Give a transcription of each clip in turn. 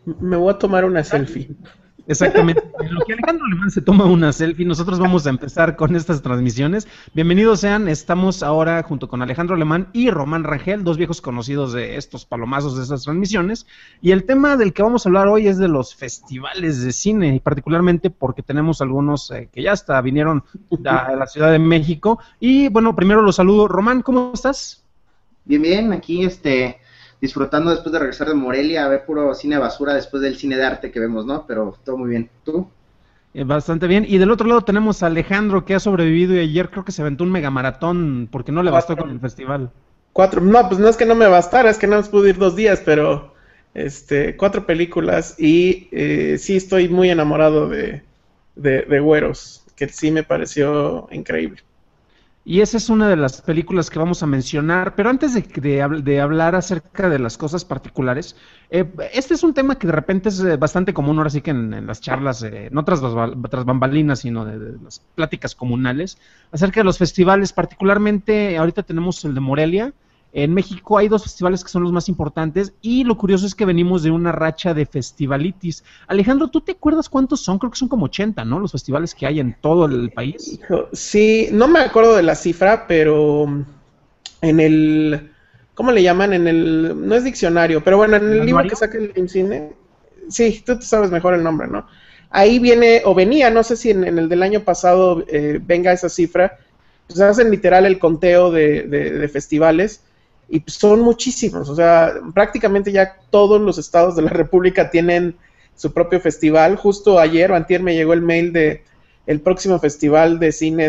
Me voy a tomar una selfie. Exactamente. En lo que Alejandro Alemán se toma una selfie, nosotros vamos a empezar con estas transmisiones. Bienvenidos sean, estamos ahora junto con Alejandro Alemán y Román Rangel, dos viejos conocidos de estos palomazos de estas transmisiones. Y el tema del que vamos a hablar hoy es de los festivales de cine, y particularmente porque tenemos algunos que ya hasta vinieron a la Ciudad de México. Y bueno, primero los saludo. Román, ¿cómo estás? Bien, bien, aquí disfrutando después de regresar de Morelia a ver puro cine basura después del cine de arte que vemos, ¿no? Pero todo muy bien. ¿Tú? Bastante bien. Y del otro lado tenemos a Alejandro, que ha sobrevivido y ayer creo que se aventó un megamaratón porque no le bastó con Cuatro. el festival. Cuatro. No, pues no es que no me bastara, es que no más pude ir 2 días, pero cuatro películas y sí estoy muy enamorado de Güeros, que sí me pareció increíble. Y esa es una de las películas que vamos a mencionar, pero antes de hablar acerca de las cosas particulares, este es un tema que de repente es bastante común ahora sí que en las charlas, no tras bambalinas, sino de las pláticas comunales, acerca de los festivales, particularmente ahorita tenemos el de Morelia. En México hay dos festivales que son los más importantes y lo curioso es que venimos de una racha de festivalitis. Alejandro, ¿tú te acuerdas cuántos son? Creo que son como 80, ¿no? Los festivales que hay en todo el país. Hijo, sí, no me acuerdo de la cifra, pero en el, ¿cómo le llaman? No es diccionario, pero bueno, en ¿El el libro que anuario? saca el IMCINE, sí, tú te sabes mejor el nombre, ¿no? Ahí viene, o venía, no sé si en el del año pasado venga esa cifra, pues hacen literal el conteo de festivales y pues son muchísimos, o sea, prácticamente ya todos los estados de la República tienen su propio festival. Justo ayer o antier me llegó el mail de el próximo festival de cine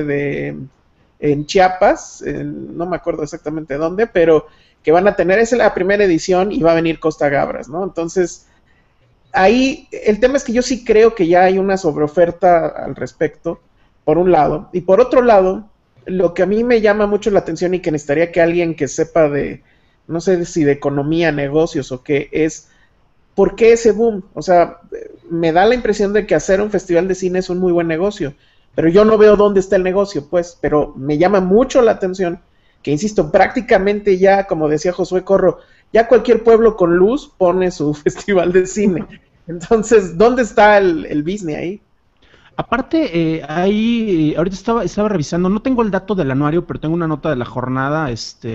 en Chiapas, no me acuerdo exactamente dónde, pero que van a tener, es la primera edición y va a venir Costa Gabras, ¿no? Entonces, ahí el tema es que yo sí creo que ya hay una sobreoferta al respecto, por un lado, y por otro lado, lo que a mí me llama mucho la atención y que necesitaría que alguien que sepa de, no sé si de economía, negocios o qué, es ¿por qué ese boom? O sea, me da la impresión de que hacer un festival de cine es un muy buen negocio, pero yo no veo dónde está el negocio, pues, pero me llama mucho la atención que, insisto, prácticamente ya, como decía Josué Corro, ya cualquier pueblo con luz pone su festival de cine. Entonces, ¿dónde está el business ahí? Aparte, ahí, ahorita estaba revisando, no tengo el dato del anuario, pero tengo una nota de la jornada,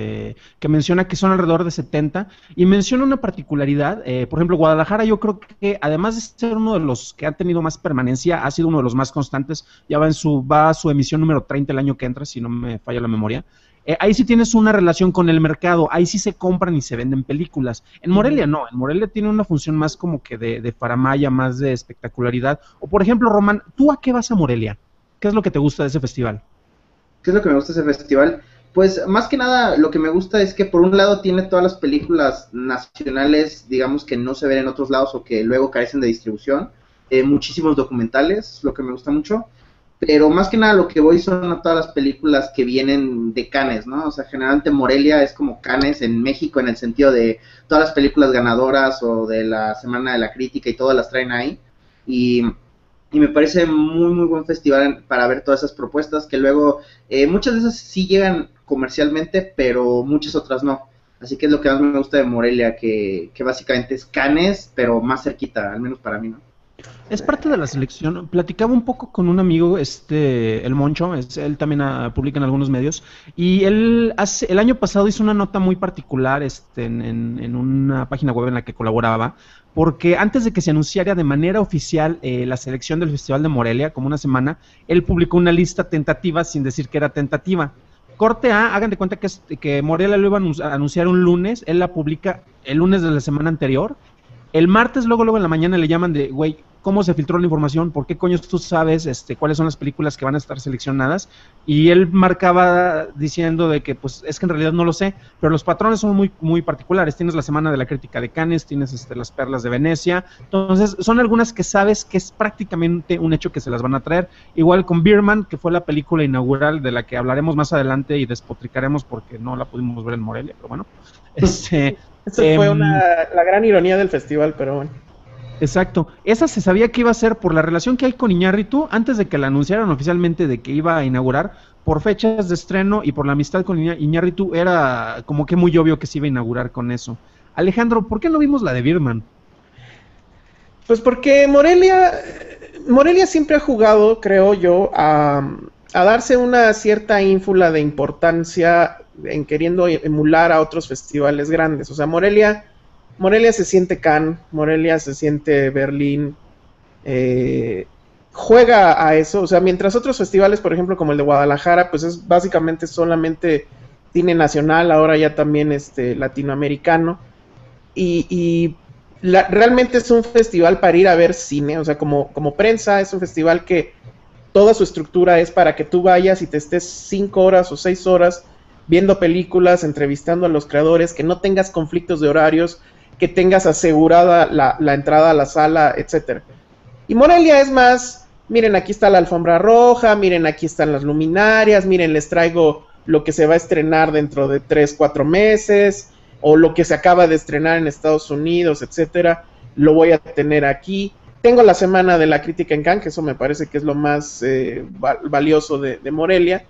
que menciona que son alrededor de 70, y menciona una particularidad, por ejemplo, Guadalajara yo creo que además de ser uno de los que han tenido más permanencia, ha sido uno de los más constantes, ya va a su emisión número 30 el año que entra, si no me falla la memoria. Ahí sí tienes una relación con el mercado, ahí sí se compran y se venden películas. En Morelia no, en Morelia tiene una función más como que de faramaya, más de espectacularidad. O por ejemplo, Román, ¿tú a qué vas a Morelia? ¿Qué es lo que te gusta de ese festival? ¿Qué es lo que me gusta de ese festival? Pues más que nada lo que me gusta es que por un lado tiene todas las películas nacionales, digamos que no se ven en otros lados o que luego carecen de distribución, muchísimos documentales, lo que me gusta mucho, pero más que nada lo que voy son a todas las películas que vienen de Cannes, ¿no? O sea, generalmente Morelia es como Cannes en México en el sentido de todas las películas ganadoras o de la Semana de la Crítica y todas las traen ahí. Y y me parece muy muy buen festival para ver todas esas propuestas que luego muchas de esas sí llegan comercialmente pero muchas otras no, así que es lo que más me gusta de Morelia, que básicamente es Cannes pero más cerquita, al menos para mí, ¿no? Es parte de la selección. Platicaba un poco con un amigo, el Moncho, él también publica en algunos medios, y el año pasado hizo una nota muy particular en una página web en la que colaboraba, porque antes de que se anunciara de manera oficial la selección del Festival de Morelia, como una semana, él publicó una lista tentativa sin decir que era tentativa. Corte A, hagan de cuenta que Morelia lo iba a anunciar un lunes, él la publica el lunes de la semana anterior. El martes, luego en la mañana le llaman de, güey, ¿cómo se filtró la información? ¿Por qué coño tú sabes cuáles son las películas que van a estar seleccionadas? Y él marcaba diciendo de que, pues, es que en realidad no lo sé, pero los patrones son muy, muy particulares. Tienes la Semana de la Crítica de Cannes, tienes las Perlas de Venecia. Entonces, son algunas que sabes que es prácticamente un hecho que se las van a traer. Igual con Birdman, que fue la película inaugural de la que hablaremos más adelante y despotricaremos porque no la pudimos ver en Morelia, pero bueno. Este, Eso fue eh, la gran ironía del festival, pero bueno. Exacto. Esa se sabía que iba a ser por la relación que hay con Iñárritu antes de que la anunciaran oficialmente de que iba a inaugurar, por fechas de estreno y por la amistad con Iñárritu, era como que muy obvio que se iba a inaugurar con eso. Alejandro, ¿por qué no vimos la de Birman? Pues porque Morelia siempre ha jugado, creo yo, a darse una cierta ínfula de importancia en queriendo emular a otros festivales grandes. O sea, Morelia se siente Cannes, Morelia se siente Berlín, juega a eso. O sea, mientras otros festivales, por ejemplo, como el de Guadalajara, pues es básicamente solamente cine nacional, ahora ya también latinoamericano. Y realmente es un festival para ir a ver cine, o sea, como prensa, es un festival que toda su estructura es para que tú vayas y te estés 5 horas o 6 horas viendo películas, entrevistando a los creadores, que no tengas conflictos de horarios, que tengas asegurada la entrada a la sala, etcétera. Y Morelia es más, miren, aquí está la alfombra roja, miren, aquí están las luminarias, miren, les traigo lo que se va a estrenar dentro de 3, 4 meses, o lo que se acaba de estrenar en Estados Unidos, etcétera, lo voy a tener aquí. Tengo la semana de la crítica en Cannes, que eso me parece que es lo más valioso de Morelia,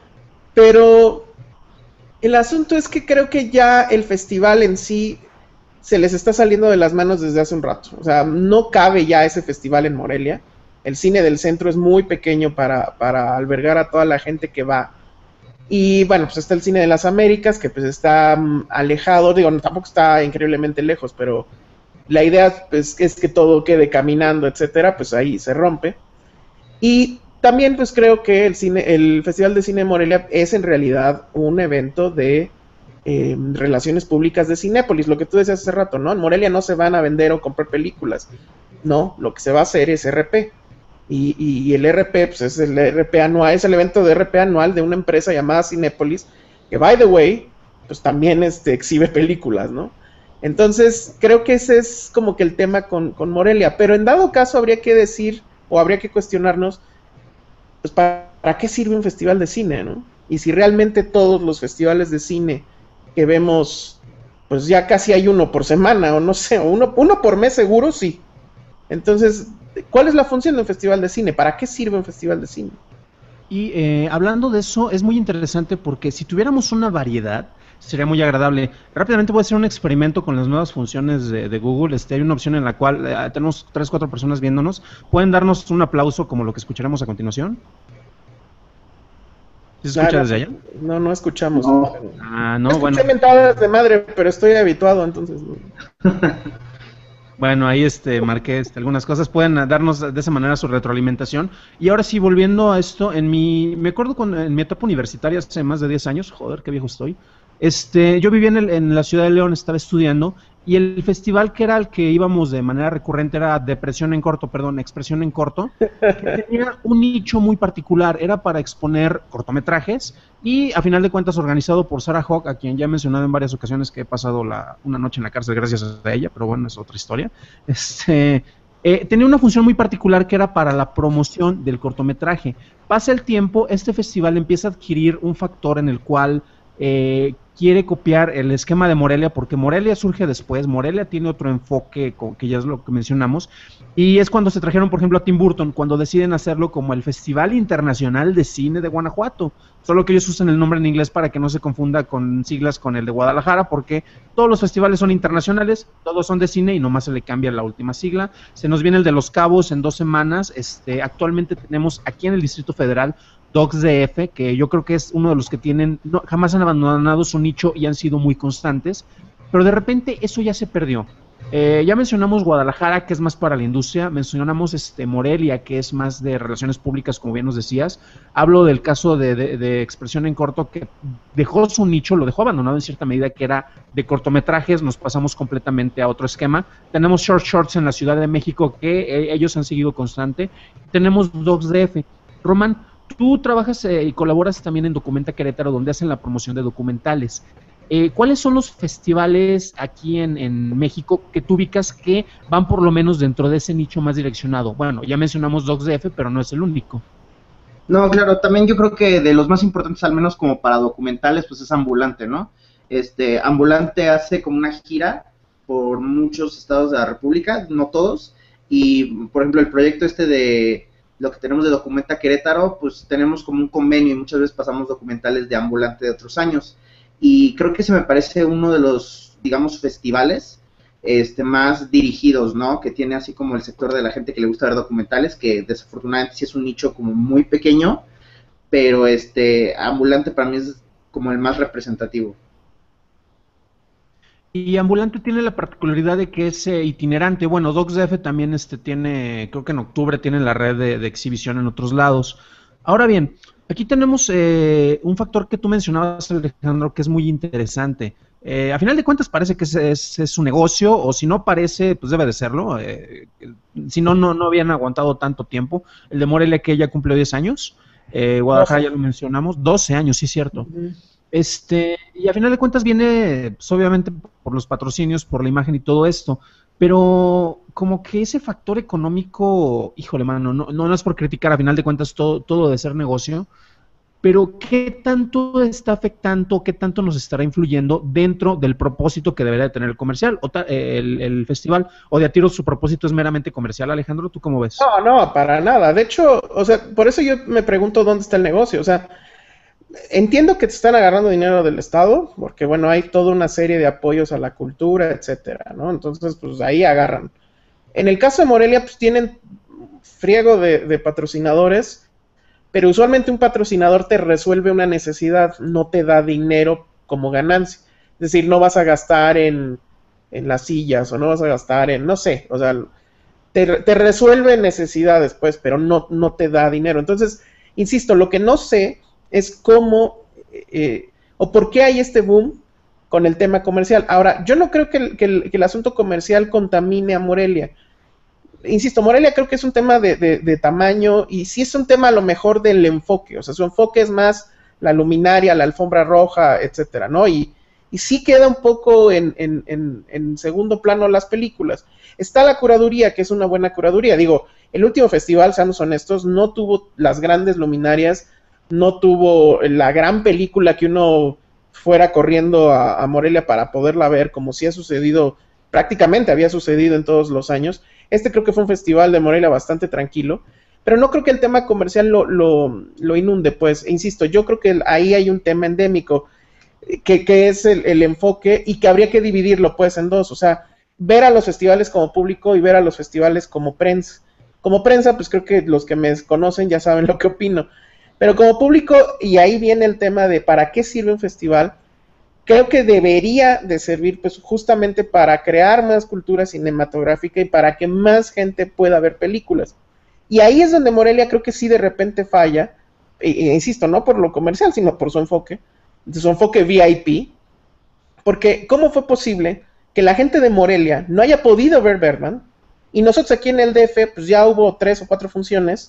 pero el asunto es que creo que ya el festival en sí se les está saliendo de las manos desde hace un rato. O sea, no cabe ya ese festival en Morelia. El cine del centro es muy pequeño para albergar a toda la gente que va. Y bueno, pues está el cine de las Américas, que pues está alejado, digo, tampoco está increíblemente lejos, pero la idea pues, es que todo quede caminando, etcétera, pues ahí se rompe. Y también pues creo que el Festival de Cine de Morelia es en realidad un evento de relaciones públicas de Cinépolis, lo que tú decías hace rato, ¿no? En Morelia no se van a vender o comprar películas, no, lo que se va a hacer es RP. Y el RP, pues es el RP anual, es el evento de RP anual de una empresa llamada Cinépolis, que by the way, pues también exhibe películas, ¿no? Entonces, creo que ese es como que el tema con Morelia, pero en dado caso habría que decir, o habría que cuestionarnos, pues ¿para qué sirve un festival de cine, no? Y si realmente todos los festivales de cine que vemos, pues ya casi hay uno por semana, o no sé, uno por mes seguro, sí. Entonces, ¿cuál es la función de un festival de cine? ¿Para qué sirve un festival de cine? Y hablando de eso, es muy interesante porque si tuviéramos una variedad, sería muy agradable. Rápidamente voy a hacer un experimento con las nuevas funciones de Google. Hay una opción en la cual tenemos 3, 4 personas viéndonos. ¿Pueden darnos un aplauso como lo que escucharemos a continuación? ¿Se escucha desde allá? No escuchamos. No. No, escuché bueno. mentadas de madre, pero estoy habituado, entonces. Bueno, ahí marqué algunas cosas. Pueden darnos de esa manera su retroalimentación. Y ahora sí, volviendo a esto, me acuerdo en mi etapa universitaria hace más de 10 años, joder, qué viejo estoy. Yo vivía en la ciudad de León, estaba estudiando, y el festival que era al que íbamos de manera recurrente era Expresión en Corto, que tenía un nicho muy particular, era para exponer cortometrajes, y a final de cuentas organizado por Sarah Hawk, a quien ya he mencionado en varias ocasiones que he pasado una noche en la cárcel gracias a ella, pero bueno, es otra historia. Tenía una función muy particular que era para la promoción del cortometraje. Pasa el tiempo, este festival empieza a adquirir un factor en el cual quiere copiar el esquema de Morelia, porque Morelia surge después. Morelia tiene otro enfoque, que ya es lo que mencionamos, y es cuando se trajeron, por ejemplo, a Tim Burton, cuando deciden hacerlo como el Festival Internacional de Cine de Guanajuato, solo que ellos usan el nombre en inglés para que no se confunda con siglas con el de Guadalajara, porque todos los festivales son internacionales, todos son de cine y nomás se le cambia la última sigla. Se nos viene el de Los Cabos en 2 semanas. Actualmente tenemos aquí en el Distrito Federal Docs DF, que yo creo que es uno de los que jamás han abandonado su nicho y han sido muy constantes, pero de repente eso ya se perdió. Ya mencionamos Guadalajara, que es más para la industria, mencionamos Morelia, que es más de relaciones públicas, como bien nos decías. Hablo del caso de Expresión en Corto, que dejó su nicho, lo dejó abandonado en cierta medida, que era de cortometrajes. Nos pasamos completamente a otro esquema. Tenemos Short Shorts en la Ciudad de México, que ellos han seguido constante. Tenemos Docs DF. Román, tú trabajas y colaboras también en Documenta Querétaro, donde hacen la promoción de documentales. ¿Cuáles son los festivales aquí en México que tú ubicas que van por lo menos dentro de ese nicho más direccionado? Bueno, ya mencionamos Docs DF, pero no es el único. No, claro, también yo creo que de los más importantes, al menos como para documentales, pues es Ambulante, ¿no? Ambulante hace como una gira por muchos estados de la República, no todos, y por ejemplo el proyecto de lo que tenemos de Documenta Querétaro, pues tenemos como un convenio y muchas veces pasamos documentales de Ambulante de otros años, y creo que se me parece uno de los, digamos, festivales más dirigidos, ¿no? Que tiene así como el sector de la gente que le gusta ver documentales, que desafortunadamente sí es un nicho como muy pequeño, pero Ambulante para mí es como el más representativo. Y Ambulante tiene la particularidad de que es itinerante. Bueno, DocsDF también tiene, creo que en octubre tiene la red de exhibición en otros lados. Ahora bien, aquí tenemos un factor que tú mencionabas, Alejandro, que es muy interesante. A final de cuentas parece que es un negocio, o si no parece, pues debe de serlo. Si no, no habían aguantado tanto tiempo. El de Morelia, que ya cumplió 10 años. Guadalajara 12. ya lo mencionamos, 12 años, sí, cierto. Ujú. Y a final de cuentas viene, pues obviamente, por los patrocinios, por la imagen y todo esto, pero como que ese factor económico, híjole, mano, no es por criticar, a final de cuentas todo de ser negocio, pero ¿qué tanto está afectando, qué tanto nos estará influyendo dentro del propósito que debería de tener el comercial, el festival, o de a tiro su propósito es meramente comercial? Alejandro, ¿tú cómo ves? No, para nada. De hecho, o sea, por eso yo me pregunto dónde está el negocio. O sea, entiendo que te están agarrando dinero del Estado, porque bueno, hay toda una serie de apoyos a la cultura, etcétera, ¿no? Entonces, pues ahí agarran. En el caso de Morelia, pues tienen friego de patrocinadores, pero usualmente un patrocinador te resuelve una necesidad, no te da dinero como ganancia. Es decir, no vas a gastar en las sillas o no vas a gastar en, no sé, o sea, te resuelve necesidades, pues, pero no te da dinero. Entonces, insisto, lo que no sé es cómo o por qué hay este boom con el tema comercial. Ahora, yo no creo que el asunto comercial contamine a Morelia. Insisto, Morelia creo que es un tema de tamaño y sí es un tema a lo mejor del enfoque, o sea, su enfoque es más la luminaria, la alfombra roja, etcétera, ¿no? Y sí queda un poco en segundo plano las películas. Está la curaduría, que es una buena curaduría. Digo, el último festival, seamos honestos, no tuvo las grandes luminarias, no tuvo la gran película que uno fuera corriendo a Morelia para poderla ver, como sí ha sucedido, prácticamente había sucedido en todos los años. Creo que fue un festival de Morelia bastante tranquilo, pero no creo que el tema comercial lo inunde, pues, insisto, yo creo que ahí hay un tema endémico, que es el enfoque y que habría que dividirlo, pues, en dos, o sea, ver a los festivales como público y ver a los festivales como prensa. Como prensa, pues creo que los que me conocen ya saben lo que opino, pero como público, y ahí viene el tema de para qué sirve un festival, creo que debería de servir pues justamente para crear más cultura cinematográfica y para que más gente pueda ver películas. Y ahí es donde Morelia creo que sí de repente falla, insisto, no por lo comercial, sino por su enfoque VIP, porque ¿cómo fue posible que la gente de Morelia no haya podido ver Birdman y nosotros aquí en el DF pues ya hubo 3 o 4 funciones?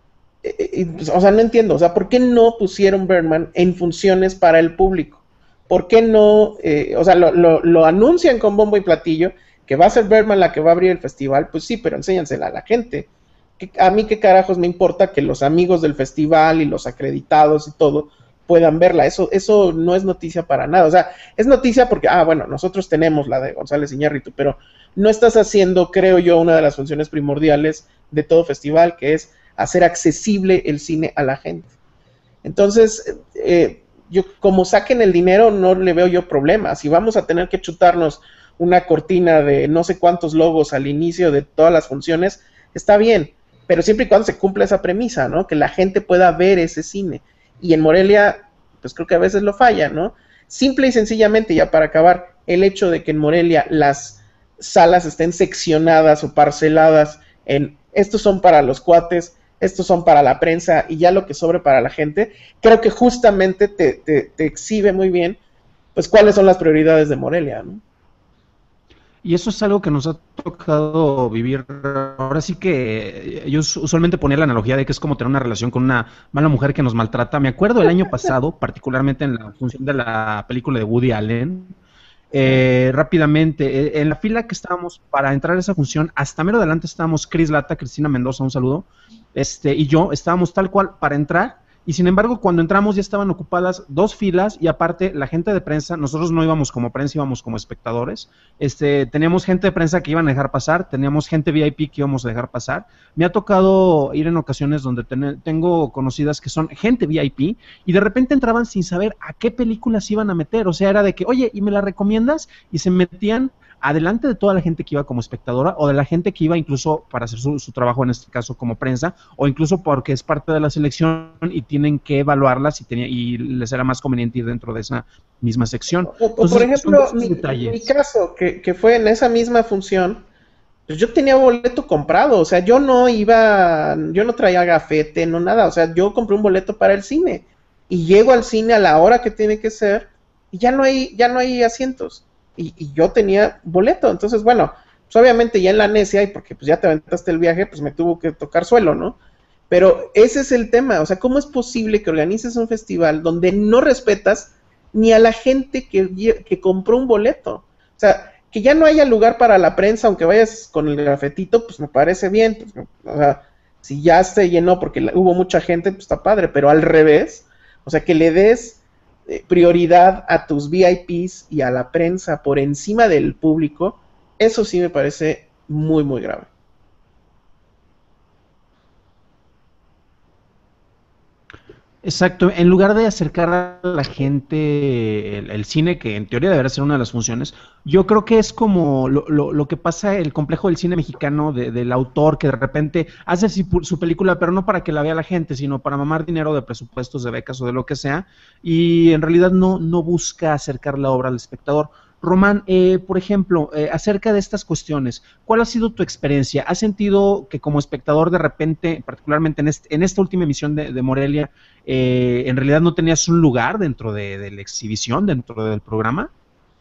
O sea, no entiendo, o sea, ¿por qué no pusieron Birdman en funciones para el público? ¿Por qué no? O sea, lo anuncian con bombo y platillo, que va a ser Birdman la que va a abrir el festival, pues sí, pero enséñansela a la gente. A mí qué carajos me importa que los amigos del festival y los acreditados y todo puedan verla, eso no es noticia para nada, o sea, es noticia porque, bueno, nosotros tenemos la de González Iñárritu, pero no estás haciendo, creo yo, una de las funciones primordiales de todo festival, que es hacer accesible el cine a la gente. Entonces, yo como saquen el dinero no le veo yo problema. Si vamos a tener que chutarnos una cortina de no sé cuántos logos al inicio de todas las funciones, está bien, pero siempre y cuando se cumpla esa premisa, ¿no? Que la gente pueda ver ese cine. Y en Morelia, pues creo que a veces lo falla, ¿no? Simple y sencillamente, ya para acabar, el hecho de que en Morelia las salas estén seccionadas o parceladas en estos son para los cuates, estos son para la prensa y ya lo que sobre para la gente, creo que justamente te exhibe muy bien pues cuáles son las prioridades de Morelia, ¿no? Y eso es algo que nos ha tocado vivir. Ahora sí que yo usualmente ponía la analogía de que es como tener una relación con una mala mujer que nos maltrata. Me acuerdo el año pasado, particularmente en la función de la película de Woody Allen, rápidamente, en la fila que estábamos para entrar a esa función, hasta mero adelante estábamos Cris Lata, Cristina Mendoza, un saludo, y yo estábamos tal cual para entrar, y sin embargo cuando entramos ya estaban ocupadas 2 filas, y aparte la gente de prensa, nosotros no íbamos como prensa, íbamos como espectadores, teníamos gente de prensa que iban a dejar pasar, teníamos gente VIP que íbamos a dejar pasar. Me ha tocado ir en ocasiones donde tengo conocidas que son gente VIP, y de repente entraban sin saber a qué películas iban a meter, o sea, era de que, oye, ¿y me la recomiendas? Y se metían adelante de toda la gente que iba como espectadora o de la gente que iba incluso para hacer su trabajo, en este caso como prensa, o incluso porque es parte de la selección y tienen que evaluarlas y les era más conveniente ir dentro de esa misma sección. Entonces, por ejemplo, mi caso, que fue en esa misma función, pues yo tenía boleto comprado, o sea, yo no traía gafete, no nada, o sea, yo compré un boleto para el cine y llego al cine a la hora que tiene que ser y ya no hay asientos y yo tenía boleto, entonces bueno, pues obviamente ya en la necia y porque pues ya te aventaste el viaje, pues me tuvo que tocar suelo, ¿no? Pero ese es el tema, o sea, ¿cómo es posible que organices un festival donde no respetas ni a la gente que compró un boleto? O sea, que ya no haya lugar para la prensa, aunque vayas con el gafetito, pues me parece bien. Pues, o sea, si ya se llenó porque hubo mucha gente, pues está padre, pero al revés, o sea, que le des prioridad a tus VIPs y a la prensa por encima del público, eso sí me parece muy, muy grave. Exacto, en lugar de acercar a la gente el cine, que en teoría debería ser una de las funciones, yo creo que es como lo que pasa, el complejo del cine mexicano, del autor que de repente hace su película, pero no para que la vea la gente, sino para mamar dinero de presupuestos, de becas o de lo que sea, y en realidad no busca acercar la obra al espectador. Román, por ejemplo, acerca de estas cuestiones, ¿cuál ha sido tu experiencia? ¿Has sentido que como espectador de repente, particularmente en esta última emisión de Morelia, en realidad no tenías un lugar dentro de la exhibición, dentro del programa?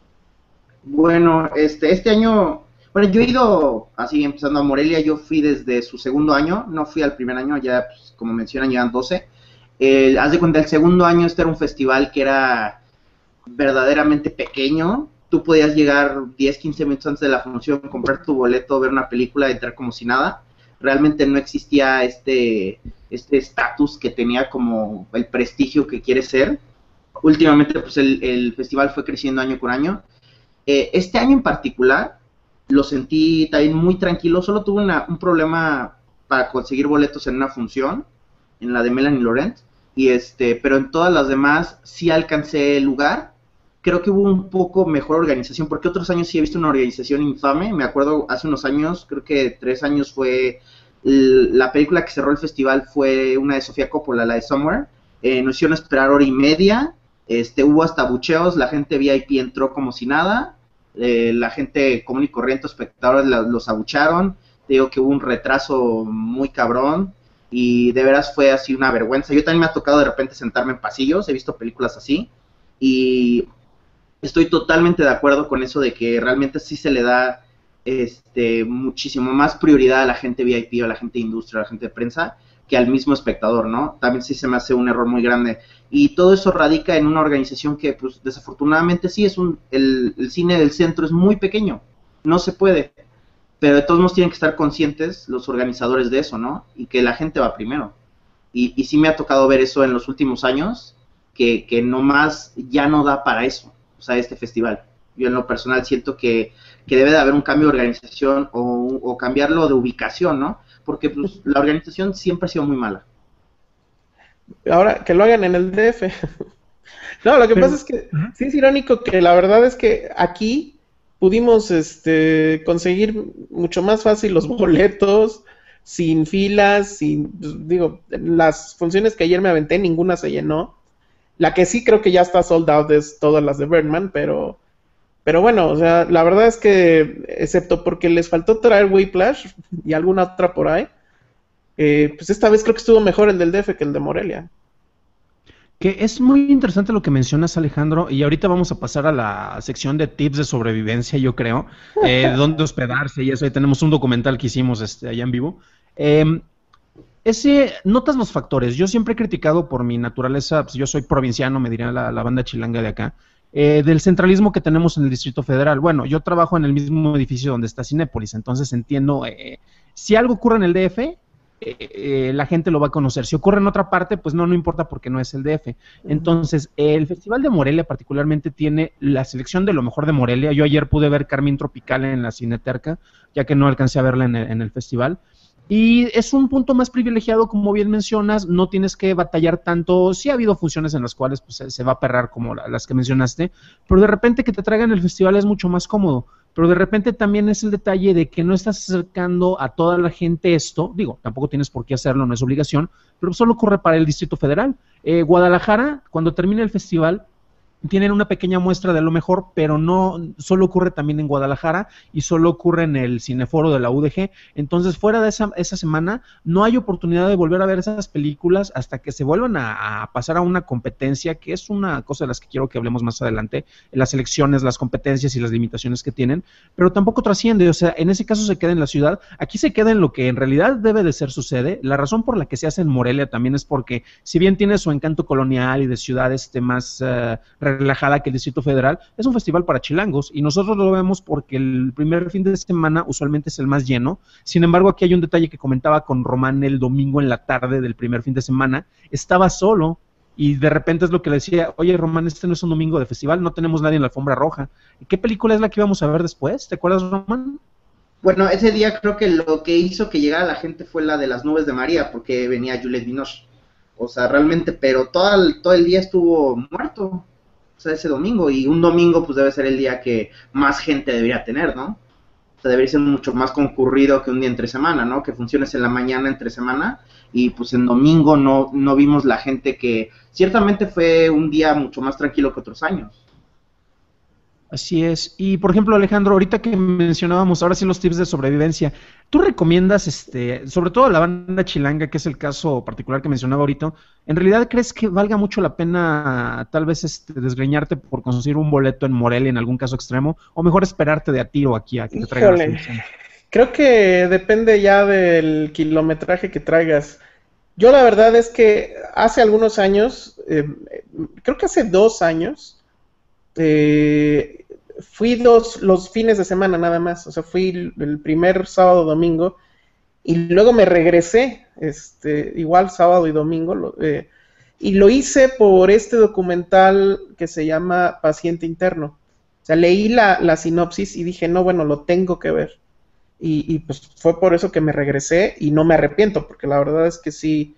Bueno, este año, bueno, yo he ido así empezando a Morelia, yo fui desde su segundo año, no fui al primer año, ya pues, como mencionan, llevan 12. Haz de cuenta, el segundo año este era un festival que era verdaderamente pequeño. Tú podías llegar 10, 15 minutos antes de la función, comprar tu boleto, ver una película, entrar como si nada. Realmente no existía este estatus que tenía como el prestigio que quiere ser. Últimamente, pues el festival fue creciendo año con año. Este año en particular lo sentí también muy tranquilo. Solo tuve un problema para conseguir boletos en una función, en la de Melanie Laurent, pero en todas las demás sí alcancé el lugar. Creo que hubo un poco mejor organización, porque otros años sí he visto una organización infame. Me acuerdo hace unos años, creo que 3 años fue la película que cerró el festival, fue una de Sofía Coppola, la de Somewhere. Nos hicieron esperar hora y media, hubo hasta bucheos, la gente VIP entró como si nada, la gente común y corriente, espectadores, los abucharon. Te digo que hubo un retraso muy cabrón y de veras fue así una vergüenza. Yo también me ha tocado de repente sentarme en pasillos, he visto películas así y estoy totalmente de acuerdo con eso de que realmente sí se le da muchísimo más prioridad a la gente VIP, a la gente de industria, a la gente de prensa, que al mismo espectador, ¿no? También sí se me hace un error muy grande. Y todo eso radica en una organización que, pues, desafortunadamente sí es el cine del centro es muy pequeño, no se puede, pero de todos modos tienen que estar conscientes los organizadores de eso, ¿no? Y que la gente va primero. Y sí me ha tocado ver eso en los últimos años, que nomás ya no da para eso, o sea, este festival. Yo en lo personal siento que debe de haber un cambio de organización o cambiarlo de ubicación, ¿no? Porque pues, la organización siempre ha sido muy mala. Ahora, que lo hagan en el DF. No, lo que pasa es que sí es irónico que la verdad es que aquí pudimos conseguir mucho más fácil los boletos, sin filas, pues, digo, las funciones que ayer me aventé, ninguna se llenó. La que sí creo que ya está sold out es todas las de Birdman, pero bueno, o sea, la verdad es que, excepto porque les faltó traer Whiplash y alguna otra por ahí, pues esta vez creo que estuvo mejor el del DF que el de Morelia. Que es muy interesante lo que mencionas, Alejandro, y ahorita vamos a pasar a la sección de tips de sobrevivencia, yo creo, dónde hospedarse y eso. Ahí tenemos un documental que hicimos allá en vivo. Notas los factores. Yo siempre he criticado por mi naturaleza, pues yo soy provinciano, me diría la banda chilanga de acá, del centralismo que tenemos en el Distrito Federal. Bueno, yo trabajo en el mismo edificio donde está Cinépolis, entonces entiendo, si algo ocurre en el DF, la gente lo va a conocer. Si ocurre en otra parte, pues no importa porque no es el DF. Entonces, el Festival de Morelia particularmente tiene la selección de lo mejor de Morelia. Yo ayer pude ver Carmín Tropical en la Cineteca, ya que no alcancé a verla en el festival. Y es un punto más privilegiado, como bien mencionas, no tienes que batallar tanto. Sí ha habido funciones en las cuales pues, se va a perrar como las que mencionaste, pero de repente que te traigan el festival es mucho más cómodo. pero de repente también es el detalle de que no estás acercando a toda la gente esto, digo, tampoco tienes por qué hacerlo, no es obligación, pero solo ocurre para el Distrito Federal. Guadalajara, cuando termine el festival, tienen una pequeña muestra de lo mejor, pero no solo ocurre también en Guadalajara y solo ocurre en el Cineforo de la UDG. Entonces, fuera de esa semana, no hay oportunidad de volver a ver esas películas hasta que se vuelvan a pasar a una competencia, que es una cosa de las que quiero que hablemos más adelante, las elecciones, las competencias y las limitaciones que tienen, pero tampoco trasciende, o sea, en ese caso se queda en la ciudad, aquí se queda en lo que en realidad debe de ser su sede. La razón por la que se hace en Morelia también es porque, si bien tiene su encanto colonial y de ciudad más relajada que el Distrito Federal, es un festival para chilangos y nosotros lo vemos porque el primer fin de semana usualmente es el más lleno. Sin embargo, aquí hay un detalle que comentaba con Román el domingo en la tarde del primer fin de semana, estaba solo y de repente es lo que le decía, oye Román, este no es un domingo de festival, no tenemos nadie en la alfombra roja. ¿Qué película es la que íbamos a ver después? ¿Te acuerdas, Román? Bueno, ese día creo que lo que hizo que llegara la gente fue la de Las Nubes de María, porque venía Juliette Binoche. O sea, realmente, pero todo el día estuvo muerto. O sea, ese domingo, y un domingo pues debe ser el día que más gente debería tener, ¿no? O sea, debería ser mucho más concurrido que un día entre semana, ¿no? Que funciones en la mañana entre semana, y pues en domingo no vimos la gente que... Ciertamente fue un día mucho más tranquilo que otros años. Así es. Y por ejemplo, Alejandro, ahorita que mencionábamos ahora sí los tips de sobrevivencia, ¿tú recomiendas, sobre todo la banda chilanga, que es el caso particular que mencionaba ahorita, en realidad crees que valga mucho la pena tal vez desgreñarte por conseguir un boleto en Morelia en algún caso extremo, o mejor esperarte de a tiro aquí a que te traigan la solución? Creo que depende ya del kilometraje que traigas. Yo la verdad es que hace algunos años, creo que hace 2 años, fui los fines de semana nada más, o sea, fui el primer sábado, domingo, y luego me regresé, igual sábado y domingo, y lo hice por este documental que se llama Paciente Interno. O sea, leí la sinopsis y dije, no, bueno, lo tengo que ver. Y pues fue por eso que me regresé y no me arrepiento, porque la verdad es que sí,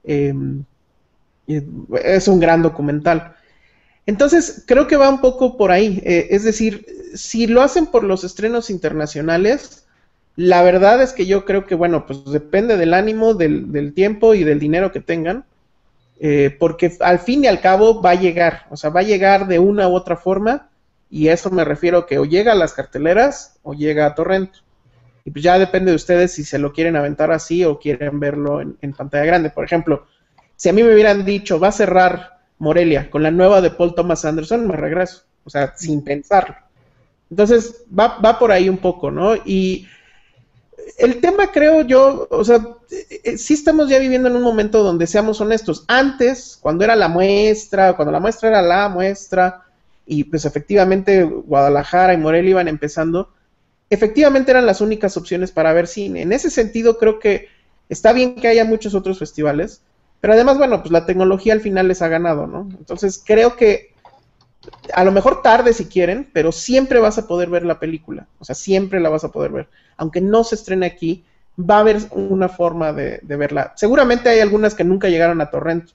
es un gran documental. Entonces, creo que va un poco por ahí. Es decir, si lo hacen por los estrenos internacionales, la verdad es que yo creo que, bueno, pues depende del ánimo, del tiempo y del dinero que tengan, porque al fin y al cabo va a llegar, o sea, va a llegar de una u otra forma, y eso me refiero que o llega a las carteleras o llega a Torrent. Y pues ya depende de ustedes si se lo quieren aventar así o quieren verlo en pantalla grande. Por ejemplo, si a mí me hubieran dicho, va a cerrar Morelia con la nueva de Paul Thomas Anderson, me regreso, o sea, sin pensarlo. Entonces, va por ahí un poco, ¿no? Y el tema, creo yo, o sea, sí estamos ya viviendo en un momento donde, seamos honestos, antes, cuando era la muestra, cuando la muestra era la muestra, y pues efectivamente Guadalajara y Morelia iban empezando, efectivamente eran las únicas opciones para ver cine. En ese sentido, creo que está bien que haya muchos otros festivales, pero además, bueno, pues la tecnología al final les ha ganado, ¿no? Entonces, creo que a lo mejor tarde si quieren, pero siempre vas a poder ver la película. O sea, siempre la vas a poder ver. Aunque no se estrene aquí, va a haber una forma de verla. Seguramente hay algunas que nunca llegaron a Torrent,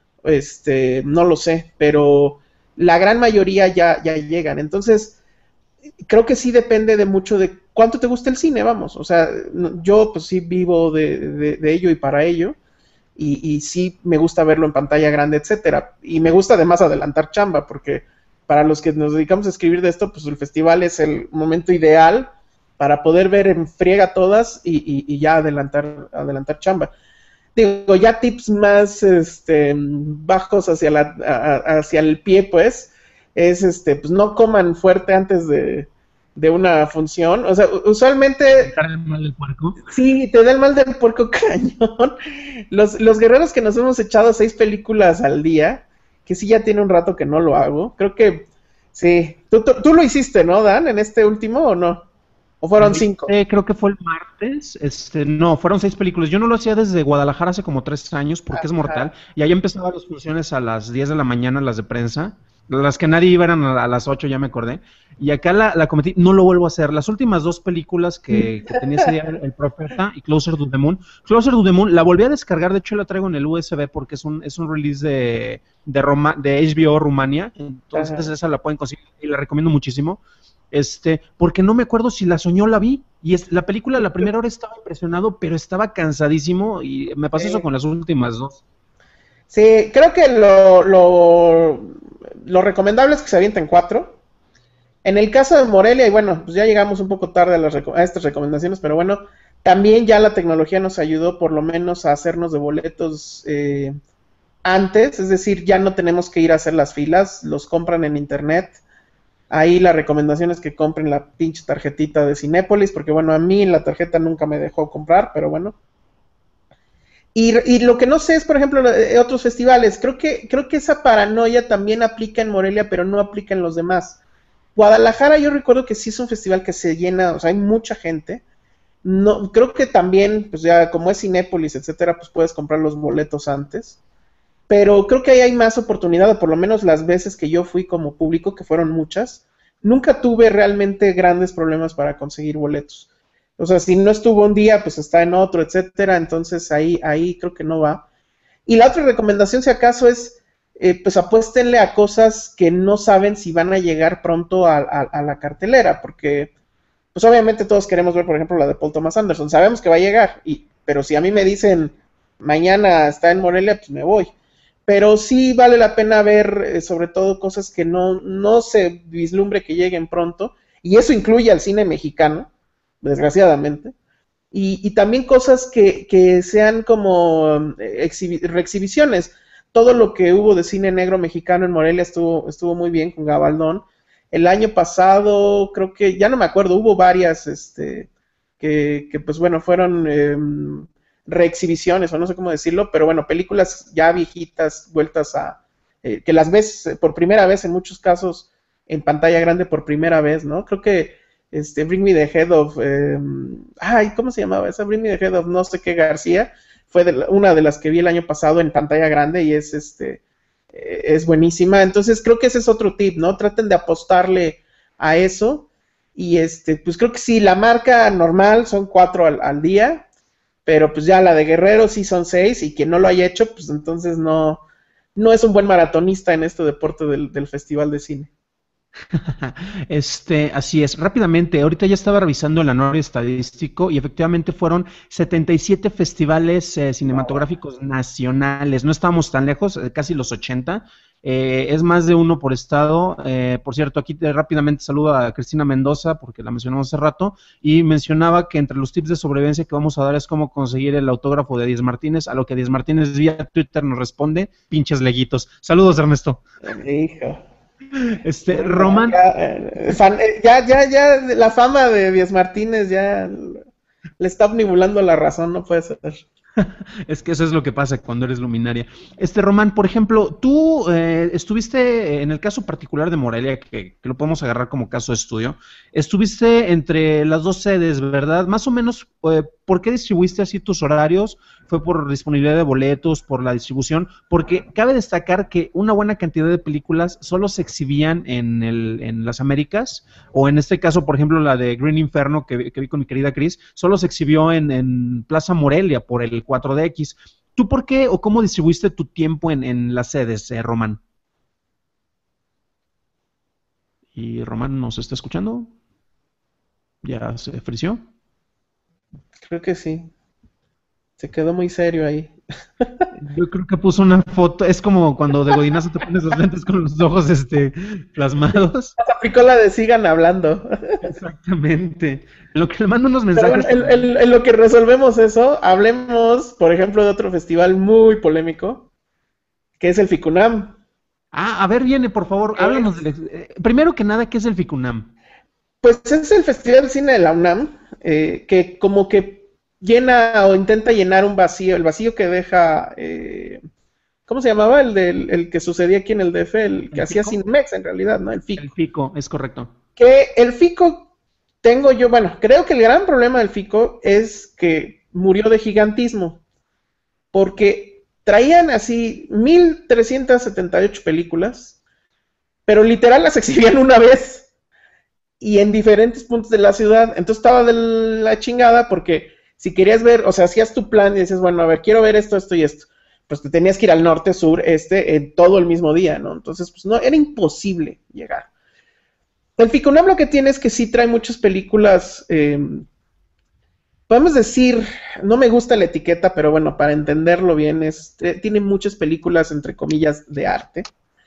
no lo sé, pero la gran mayoría ya llegan. Entonces, creo que sí depende de mucho de cuánto te gusta el cine, vamos. O sea, yo pues sí vivo de ello y para ello. Y sí me gusta verlo en pantalla grande, etcétera. Y me gusta además adelantar chamba, porque para los que nos dedicamos a escribir de esto, pues el festival es el momento ideal para poder ver en friega todas y ya adelantar chamba. Digo, ya tips más bajos hacia el pie, pues, es pues no coman fuerte antes de una función. O sea, usualmente... ¿Te da el mal del puerco? Sí, te da el mal del puerco cañón. Los guerreros que nos hemos echado 6 películas al día, que sí ya tiene un rato que no lo hago, creo que sí. Tú lo hiciste, ¿no, Dan, en este último o no? ¿O fueron 5? Creo que fue el martes. No, fueron 6 películas. Yo no lo hacía desde Guadalajara hace como 3 años porque es mortal. Y ahí empezaban las funciones a las 10 de la mañana, las de prensa. Las que nadie iba eran a las 8, ya me acordé. Y acá la cometí, no lo vuelvo a hacer. Las últimas 2 películas que tenía ese día, El Profeta y Closer to the Moon. Closer to the Moon la volví a descargar, de hecho la traigo en el USB porque es un release de HBO Rumania. Entonces esa la pueden conseguir y la recomiendo muchísimo. porque no me acuerdo si la soñó o la vi, y la película la primera hora estaba impresionado, pero estaba cansadísimo, y me pasó eso con las últimas dos. Sí, creo que lo recomendable es que se avienten 4. En el caso de Morelia, y bueno, pues ya llegamos un poco tarde a estas recomendaciones, pero bueno, también ya la tecnología nos ayudó por lo menos a hacernos de boletos antes, es decir, ya no tenemos que ir a hacer las filas, los compran en internet. Ahí la recomendación es que compren la pinche tarjetita de Cinépolis, porque bueno, a mí la tarjeta nunca me dejó comprar, pero bueno. Y lo que no sé es, por ejemplo, otros festivales. Creo que esa paranoia también aplica en Morelia, pero no aplica en los demás. Guadalajara, yo recuerdo que sí es un festival que se llena, o sea, hay mucha gente. No, creo que también, pues ya como es Cinépolis, etcétera, pues puedes comprar los boletos antes. Pero creo que ahí hay más oportunidad, o por lo menos las veces que yo fui como público, que fueron muchas, nunca tuve realmente grandes problemas para conseguir boletos. O sea, si no estuvo un día, pues está en otro, etcétera. Entonces ahí creo que no va. Y la otra recomendación, si acaso, es pues apuéstenle a cosas que no saben si van a llegar pronto a la cartelera, porque pues obviamente todos queremos ver, por ejemplo, la de Paul Thomas Anderson. Sabemos que va a llegar, pero si a mí me dicen mañana está en Morelia, pues me voy. Pero sí vale la pena ver, sobre todo, cosas que no se vislumbre que lleguen pronto, y eso incluye al cine mexicano, desgraciadamente, y también cosas que sean como reexhibiciones. Todo lo que hubo de cine negro mexicano en Morelia estuvo muy bien con Gabaldón. El año pasado, creo que, ya no me acuerdo, hubo varias que pues bueno, fueron reexhibiciones, o no sé cómo decirlo, pero bueno, películas ya viejitas, vueltas que las ves por primera vez en muchos casos en pantalla grande por primera vez, ¿no? Creo que Bring Me the Head of, ¿cómo se llamaba esa? Bring Me the Head of no sé qué García, fue una de las que vi el año pasado en pantalla grande y es buenísima. Entonces creo que ese es otro tip, ¿no? Traten de apostarle a eso y pues creo que sí, la marca normal son 4 al día, pero pues ya la de Guerrero sí son 6 y quien no lo haya hecho, pues entonces no es un buen maratonista en este deporte del Festival de Cine. Así es. Rápidamente, ahorita ya estaba revisando el anuario estadístico y efectivamente fueron 77 festivales cinematográficos nacionales. No estábamos tan lejos, casi los 80. Es más de uno por estado. Por cierto, aquí rápidamente saludo a Cristina Mendoza porque la mencionamos hace rato y mencionaba que entre los tips de sobrevivencia que vamos a dar es cómo conseguir el autógrafo de Díaz Martínez, a lo que Díaz Martínez vía Twitter nos responde, pinches leguitos. Saludos, Ernesto. Hijo. Román. Ya, la fama de Díaz Martínez ya le está omnibulando la razón, no puede ser. Es que eso es lo que pasa cuando eres luminaria. Román, por ejemplo, tú estuviste, en el caso particular de Morelia, que lo podemos agarrar como caso de estudio, estuviste entre las dos sedes, ¿verdad? Más o menos, ¿por qué distribuiste así tus horarios? ¿Fue por disponibilidad de boletos, por la distribución? Porque cabe destacar que una buena cantidad de películas solo se exhibían en las Américas, o en este caso, por ejemplo, la de Green Inferno, que vi con mi querida Cris, solo se exhibió en Plaza Morelia por el 4DX. ¿Tú por qué o cómo distribuiste tu tiempo en las sedes, Román? ¿Y Román nos está escuchando? ¿Ya se frició? Creo que sí. Se quedó muy serio ahí. Yo creo que puso una foto, es como cuando de godinazo te pones los lentes con los ojos plasmados. Aplicó la de sigan hablando. Exactamente. En lo que le mando unos mensajes. Bueno, en lo que resolvemos eso, hablemos, por ejemplo, de otro festival muy polémico, que es el FICUNAM. A ver, viene, por favor, háblanos primero que nada, ¿qué es el FICUNAM? Pues es el Festival de Cine de la UNAM, que como que llena o intenta llenar un vacío, el vacío que deja, ¿cómo se llamaba? El que sucedía aquí en el DF, el que hacía Cinemex en realidad, ¿no? El FICO. El FICO, es correcto. Que el FICO, creo que el gran problema del FICO es que murió de gigantismo, porque traían así 1,378 películas, pero literal las exhibían una vez y en diferentes puntos de la ciudad. Entonces estaba de la chingada porque si querías ver, o sea, hacías tu plan y decías, bueno, a ver, quiero ver esto, esto y esto, pues te tenías que ir al norte, sur, en todo el mismo día, ¿no? Entonces, pues no, era imposible llegar. El Ficunam lo que tiene es que sí trae muchas películas, podemos decir, no me gusta la etiqueta, pero bueno, para entenderlo bien, tiene muchas películas, entre comillas, de arte.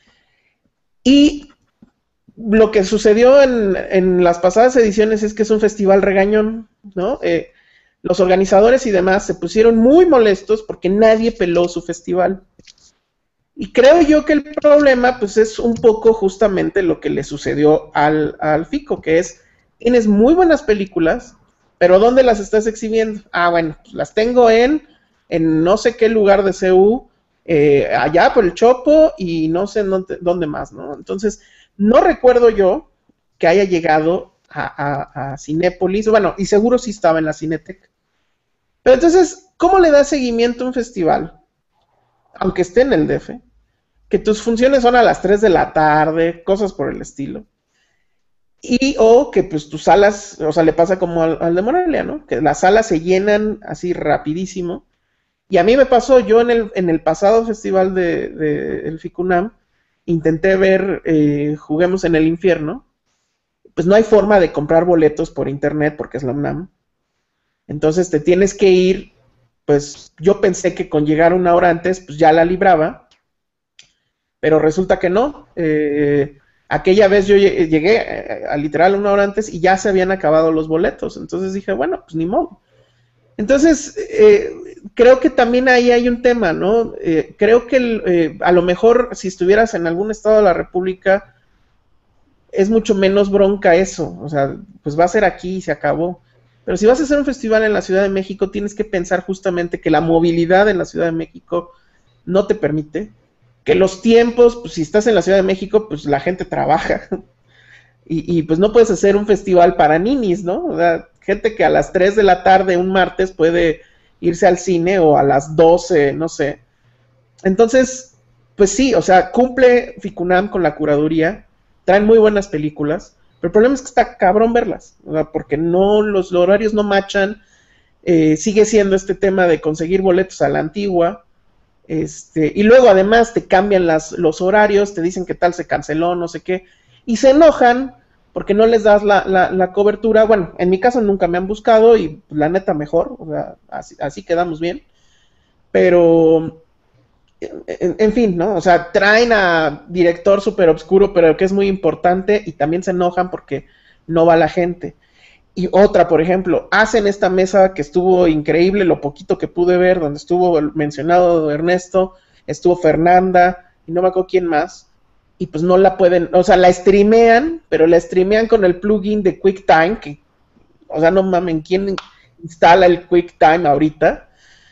Y lo que sucedió en las pasadas ediciones es que es un festival regañón, ¿no? Los organizadores y demás se pusieron muy molestos porque nadie peló su festival. Y creo yo que el problema, pues, es un poco justamente lo que le sucedió al FICO, que es, tienes muy buenas películas, pero ¿dónde las estás exhibiendo? Ah, bueno, pues las tengo en no sé qué lugar de CU, allá por el Chopo y no sé dónde más, ¿no? Entonces, no recuerdo yo que haya llegado a Cinépolis, bueno, y seguro sí estaba en la Cineteca. Pero entonces, ¿cómo le das seguimiento a un festival? Aunque esté en el DF, que tus funciones son a las 3 de la tarde, cosas por el estilo. Y o que pues tus salas, o sea, le pasa como al de Morelia, ¿no? Que las salas se llenan así rapidísimo. Y a mí me pasó, yo en el pasado festival de el Ficunam, intenté ver Juguemos en el Infierno. Pues no hay forma de comprar boletos por internet porque es la UNAM. Entonces te tienes que ir, pues yo pensé que con llegar una hora antes, pues ya la libraba, pero resulta que no. Aquella vez yo llegué a literal una hora antes y ya se habían acabado los boletos. Entonces dije, bueno, pues ni modo. Entonces, creo que también ahí hay un tema, ¿no? Creo que a lo mejor si estuvieras en algún estado de la República, es mucho menos bronca eso. O sea, pues va a ser aquí y se acabó. Pero si vas a hacer un festival en la Ciudad de México, tienes que pensar justamente que la movilidad en la Ciudad de México no te permite, que los tiempos, pues si estás en la Ciudad de México, pues la gente trabaja, y pues no puedes hacer un festival para ninis, ¿no? O sea, gente que a las 3 de la tarde un martes puede irse al cine o a las 12, no sé. Entonces, pues sí, o sea, cumple Ficunam con la curaduría, traen muy buenas películas, pero el problema es que está cabrón verlas, o sea, porque no, los horarios no machan, sigue siendo este tema de conseguir boletos a la antigua, y luego además te cambian los horarios, te dicen que tal se canceló, no sé qué, y se enojan porque no les das la cobertura. Bueno, en mi caso nunca me han buscado y pues, la neta mejor, o sea, así quedamos bien, pero en fin, ¿no? O sea, traen a director súper obscuro, pero que es muy importante, y también se enojan porque no va la gente. Y otra, por ejemplo, hacen esta mesa que estuvo increíble, lo poquito que pude ver, donde estuvo mencionado Ernesto, estuvo Fernanda, y no me acuerdo quién más, y pues no la pueden, o sea, la streamean, pero la streamean con el plugin de QuickTime, que, o sea, no mamen, ¿quién instala el QuickTime ahorita?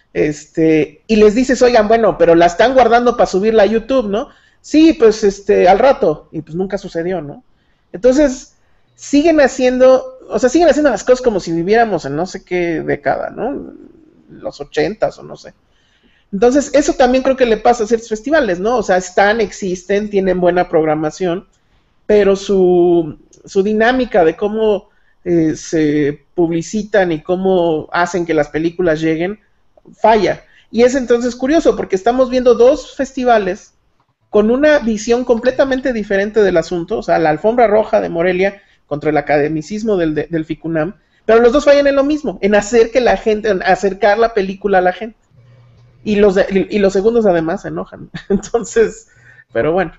Y les dices, oigan, bueno, pero la están guardando para subirla a YouTube, ¿no? Sí, pues, al rato, y pues nunca sucedió, ¿no? Entonces, siguen haciendo las cosas como si viviéramos en no sé qué década, ¿no? Los 80s o no sé. Entonces, eso también creo que le pasa a ciertos festivales, ¿no? O sea, existen, tienen buena programación, pero su dinámica de cómo se publicitan y cómo hacen que las películas lleguen, falla. Y es entonces curioso, porque estamos viendo dos festivales con una visión completamente diferente del asunto, o sea, la alfombra roja de Morelia contra el academicismo del Ficunam, pero los dos fallan en lo mismo, en hacer que la gente, en acercar la película a la gente. Y los segundos además se enojan. Entonces, pero bueno.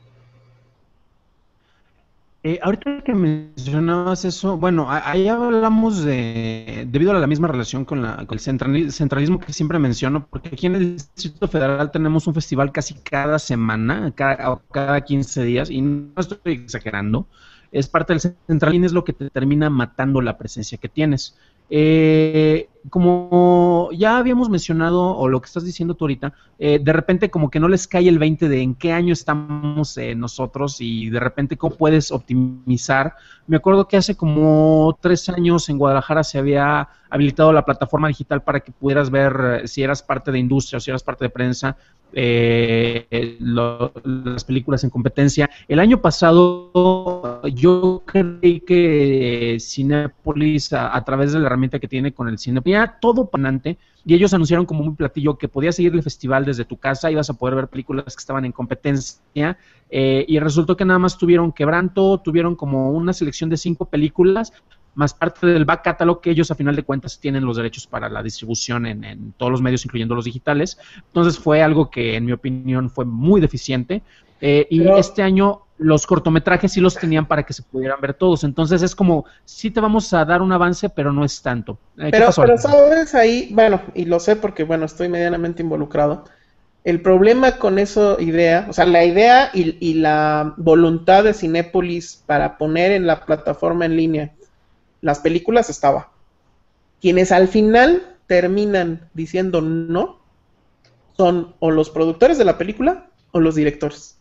Ahorita que mencionabas eso, bueno, ahí hablamos debido a la misma relación con el centralismo que siempre menciono, porque aquí en el Distrito Federal tenemos un festival casi cada semana, cada 15 días, y no estoy exagerando, es parte del centralismo, es lo que te termina matando la presencia que tienes. Como ya habíamos mencionado, o lo que estás diciendo tú ahorita, de repente como que no les cae el 20 de en qué año estamos nosotros, y de repente cómo puedes optimizar. Me acuerdo que hace como 3 años en Guadalajara se había habilitado la plataforma digital para que pudieras ver si eras parte de industria o si eras parte de prensa, las películas en competencia. El año pasado yo creí que Cinépolis, a través de la herramienta que tiene con el Cinépolis, tenía todo panante, y ellos anunciaron como un platillo que podías seguir el festival desde tu casa, ibas a poder ver películas que estaban en competencia, y resultó que nada más tuvieron Quebranto, tuvieron como una selección de 5 películas, más parte del back catalog que ellos a final de cuentas tienen los derechos para la distribución en todos los medios, incluyendo los digitales. Entonces fue algo que en mi opinión fue muy deficiente, y este año los cortometrajes sí los tenían para que se pudieran ver todos. Entonces es como, sí te vamos a dar un avance, pero no es tanto. Pero sabes ahí, bueno, y lo sé porque, bueno, estoy medianamente involucrado. El problema con esa idea, o sea, la idea y la voluntad de Cinépolis para poner en la plataforma en línea las películas estaba. Quienes al final terminan diciendo no son o los productores de la película o los directores.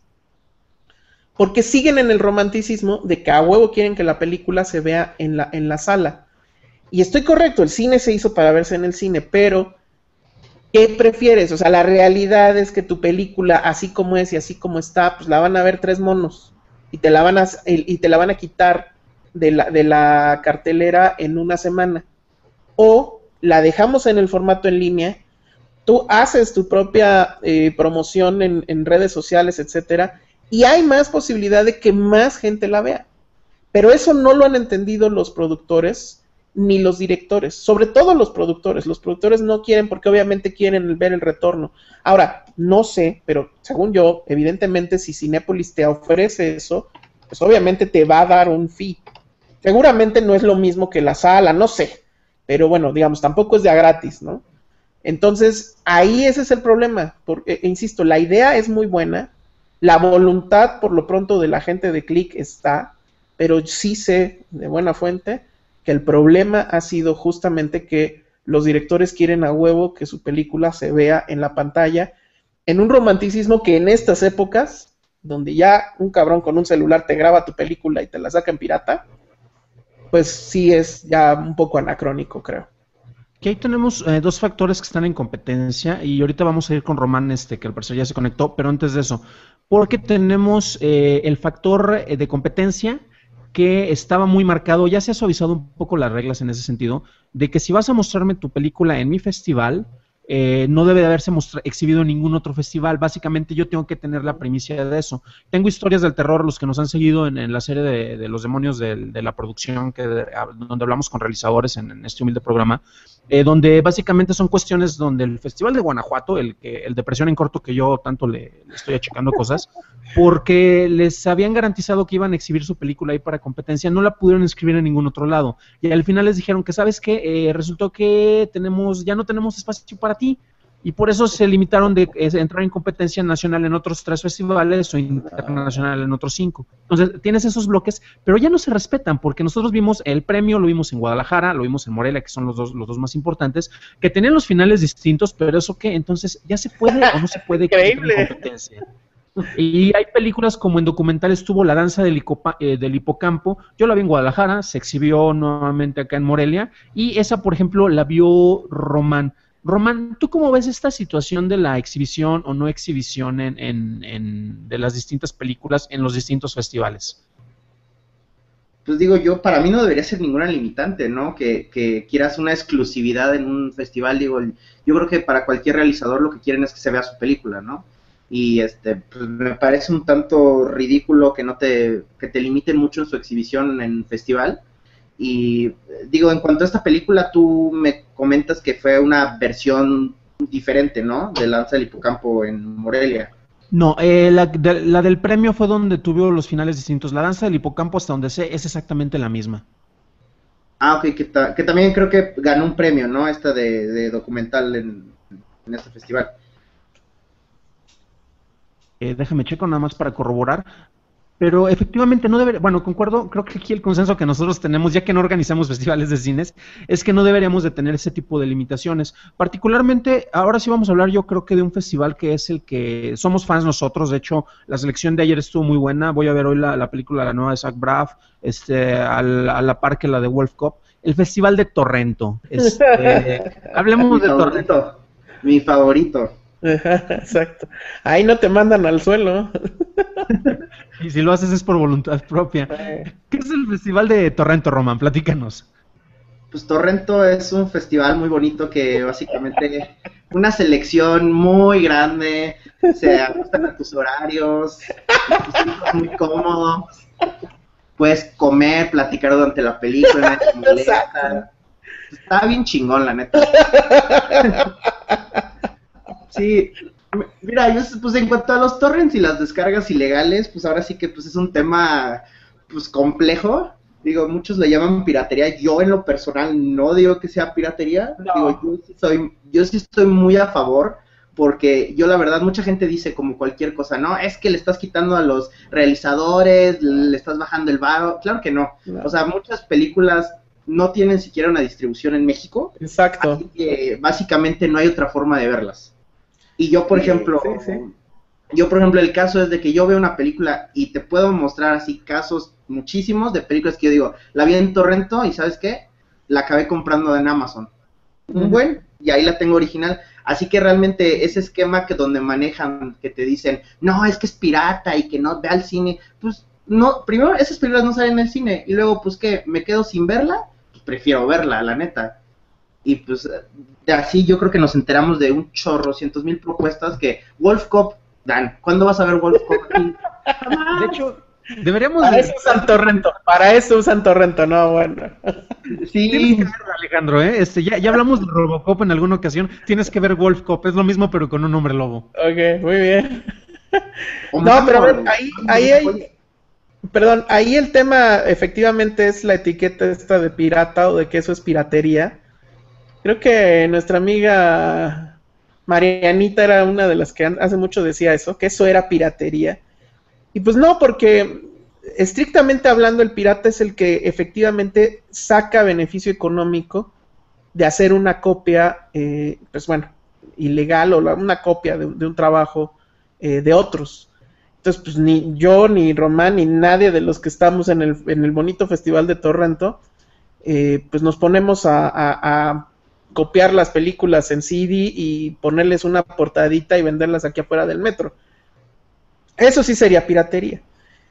Porque siguen en el romanticismo de que a huevo quieren que la película se vea en la sala. Y estoy correcto, el cine se hizo para verse en el cine, pero ¿qué prefieres? O sea, la realidad es que tu película, así como es y así como está, pues la van a ver 3 monos y te la van a quitar de la cartelera en una semana. O la dejamos en el formato en línea, tú haces tu propia promoción en redes sociales, etcétera, y hay más posibilidad de que más gente la vea. Pero eso no lo han entendido los productores ni los directores, sobre todo los productores. Los productores no quieren porque obviamente quieren ver el retorno. Ahora, no sé, pero según yo, evidentemente si Cinépolis te ofrece eso, pues obviamente te va a dar un fee. Seguramente no es lo mismo que la sala, no sé, pero bueno, digamos, tampoco es de a gratis, ¿no? Entonces, ahí ese es el problema, porque, insisto, la idea es muy buena, la voluntad, por lo pronto, de la gente de Click está, pero sí sé, de buena fuente, que el problema ha sido justamente que los directores quieren a huevo que su película se vea en la pantalla, en un romanticismo que en estas épocas, donde ya un cabrón con un celular te graba tu película y te la saca en pirata, pues sí es ya un poco anacrónico, creo. Que ahí tenemos 2 factores que están en competencia, y ahorita vamos a ir con Román, que al parecer ya se conectó, pero antes de eso, porque tenemos el factor de competencia que estaba muy marcado, ya se ha suavizado un poco las reglas en ese sentido, de que si vas a mostrarme tu película en mi festival, no debe de haberse exhibido en ningún otro festival. Básicamente yo tengo que tener la primicia de eso. Tengo historias del terror, los que nos han seguido en la serie de Los Demonios de la producción, donde hablamos con realizadores en este humilde programa, donde básicamente son cuestiones donde el Festival de Guanajuato, el de Presión en Corto, que yo tanto le estoy achacando cosas, porque les habían garantizado que iban a exhibir su película ahí para competencia, no la pudieron inscribir en ningún otro lado, y al final les dijeron que, ¿sabes qué? Resultó que ya no tenemos espacio para ti, y por eso se limitaron de entrar en competencia nacional en otros 3 festivales o internacional en otros 5. Entonces tienes esos bloques, pero ya no se respetan, porque nosotros vimos el premio, lo vimos en Guadalajara, lo vimos en Morelia, que son los dos más importantes, que tenían los finales distintos, pero eso qué, entonces ya se puede o no se puede Increíble. En competencia. Y hay películas como en documentales estuvo La Danza del Hipocampo, yo la vi en Guadalajara, se exhibió nuevamente acá en Morelia, y esa, por ejemplo, la vio Román. Román, ¿tú cómo ves esta situación de la exhibición o no exhibición de las distintas películas en los distintos festivales? Pues digo yo, para mí no debería ser ninguna limitante, ¿no? Que quieras una exclusividad en un festival, digo, yo creo que para cualquier realizador lo que quieren es que se vea su película, ¿no? Y pues me parece un tanto ridículo que te limiten mucho en su exhibición en el festival. Y digo, en cuanto a esta película, tú me comentas que fue una versión diferente, ¿no? De Danza del Hipocampo en Morelia. No, la del premio fue donde tuvo los finales distintos. La Danza del Hipocampo, hasta donde sé, es exactamente la misma. Ah, ok, que también creo que ganó un premio, ¿no? Esta de documental en este festival. Déjame checo nada más para corroborar. Pero efectivamente no debería, bueno, concuerdo, creo que aquí el consenso que nosotros tenemos, ya que no organizamos festivales de cines, es que no deberíamos de tener ese tipo de limitaciones. Particularmente, ahora sí vamos a hablar yo creo que de un festival que es el que somos fans nosotros. De hecho, la selección de ayer estuvo muy buena. Voy a ver hoy la película, la nueva de Zach Braff, a la par que la de Wolf Cop. El Festival de Torrento. Hablemos de Torrento. Mi favorito. Exacto. Ahí no te mandan al suelo. Y si lo haces es por voluntad propia. ¿Qué es el Festival de Torrento, Román? Platícanos. Pues Torrento es un festival muy bonito que básicamente una selección muy grande, se ajustan a tus horarios, es muy cómodo, puedes comer, platicar durante la película, está bien chingón, la neta. Sí, mira, pues en cuanto a los torrents y las descargas ilegales, pues ahora sí que pues es un tema pues complejo. Digo, muchos le llaman piratería. Yo en lo personal no digo que sea piratería. No. Digo, yo sí estoy muy a favor, porque yo la verdad, mucha gente dice como cualquier cosa, no, es que le estás quitando a los realizadores, le estás bajando el varo. Claro que no. O sea, muchas películas no tienen siquiera una distribución en México. Exacto. Así que básicamente no hay otra forma de verlas. Y yo, por ejemplo, el caso es de que yo veo una película y te puedo mostrar así casos muchísimos de películas que yo digo, la vi en Torrento y ¿sabes qué? La acabé comprando en Amazon. Bueno, y ahí la tengo original. Así que realmente ese esquema que donde manejan, que te dicen, no, es que es pirata y que no ve al cine, pues no, primero esas películas no salen en el cine y luego pues que me quedo sin verla, pues prefiero verla, la neta. Y pues de así yo creo que nos enteramos de un chorro, 100,000 propuestas que Wolf Cop, Dan, ¿cuándo vas a ver Wolf Cop aquí? De hecho, deberíamos... Para eso usan Torrento, no, bueno. Sí. Tienes que verlo, Alejandro, ¿eh? Ya hablamos de Robocop en alguna ocasión, tienes que ver Wolf Cop, es lo mismo pero con un hombre lobo. Ok, muy bien. No, pero a ver, ahí el tema efectivamente es la etiqueta esta de pirata o de que eso es piratería. Creo que nuestra amiga Marianita era una de las que hace mucho decía eso, que eso era piratería. Y pues no, porque estrictamente hablando el pirata es el que efectivamente saca beneficio económico de hacer una copia, pues bueno, ilegal o una copia de un trabajo de otros. Entonces, pues ni yo, ni Román, ni nadie de los que estamos en el bonito festival de Torrento, pues nos ponemos a copiar las películas en CD y ponerles una portadita y venderlas aquí afuera del metro. Eso sí sería piratería.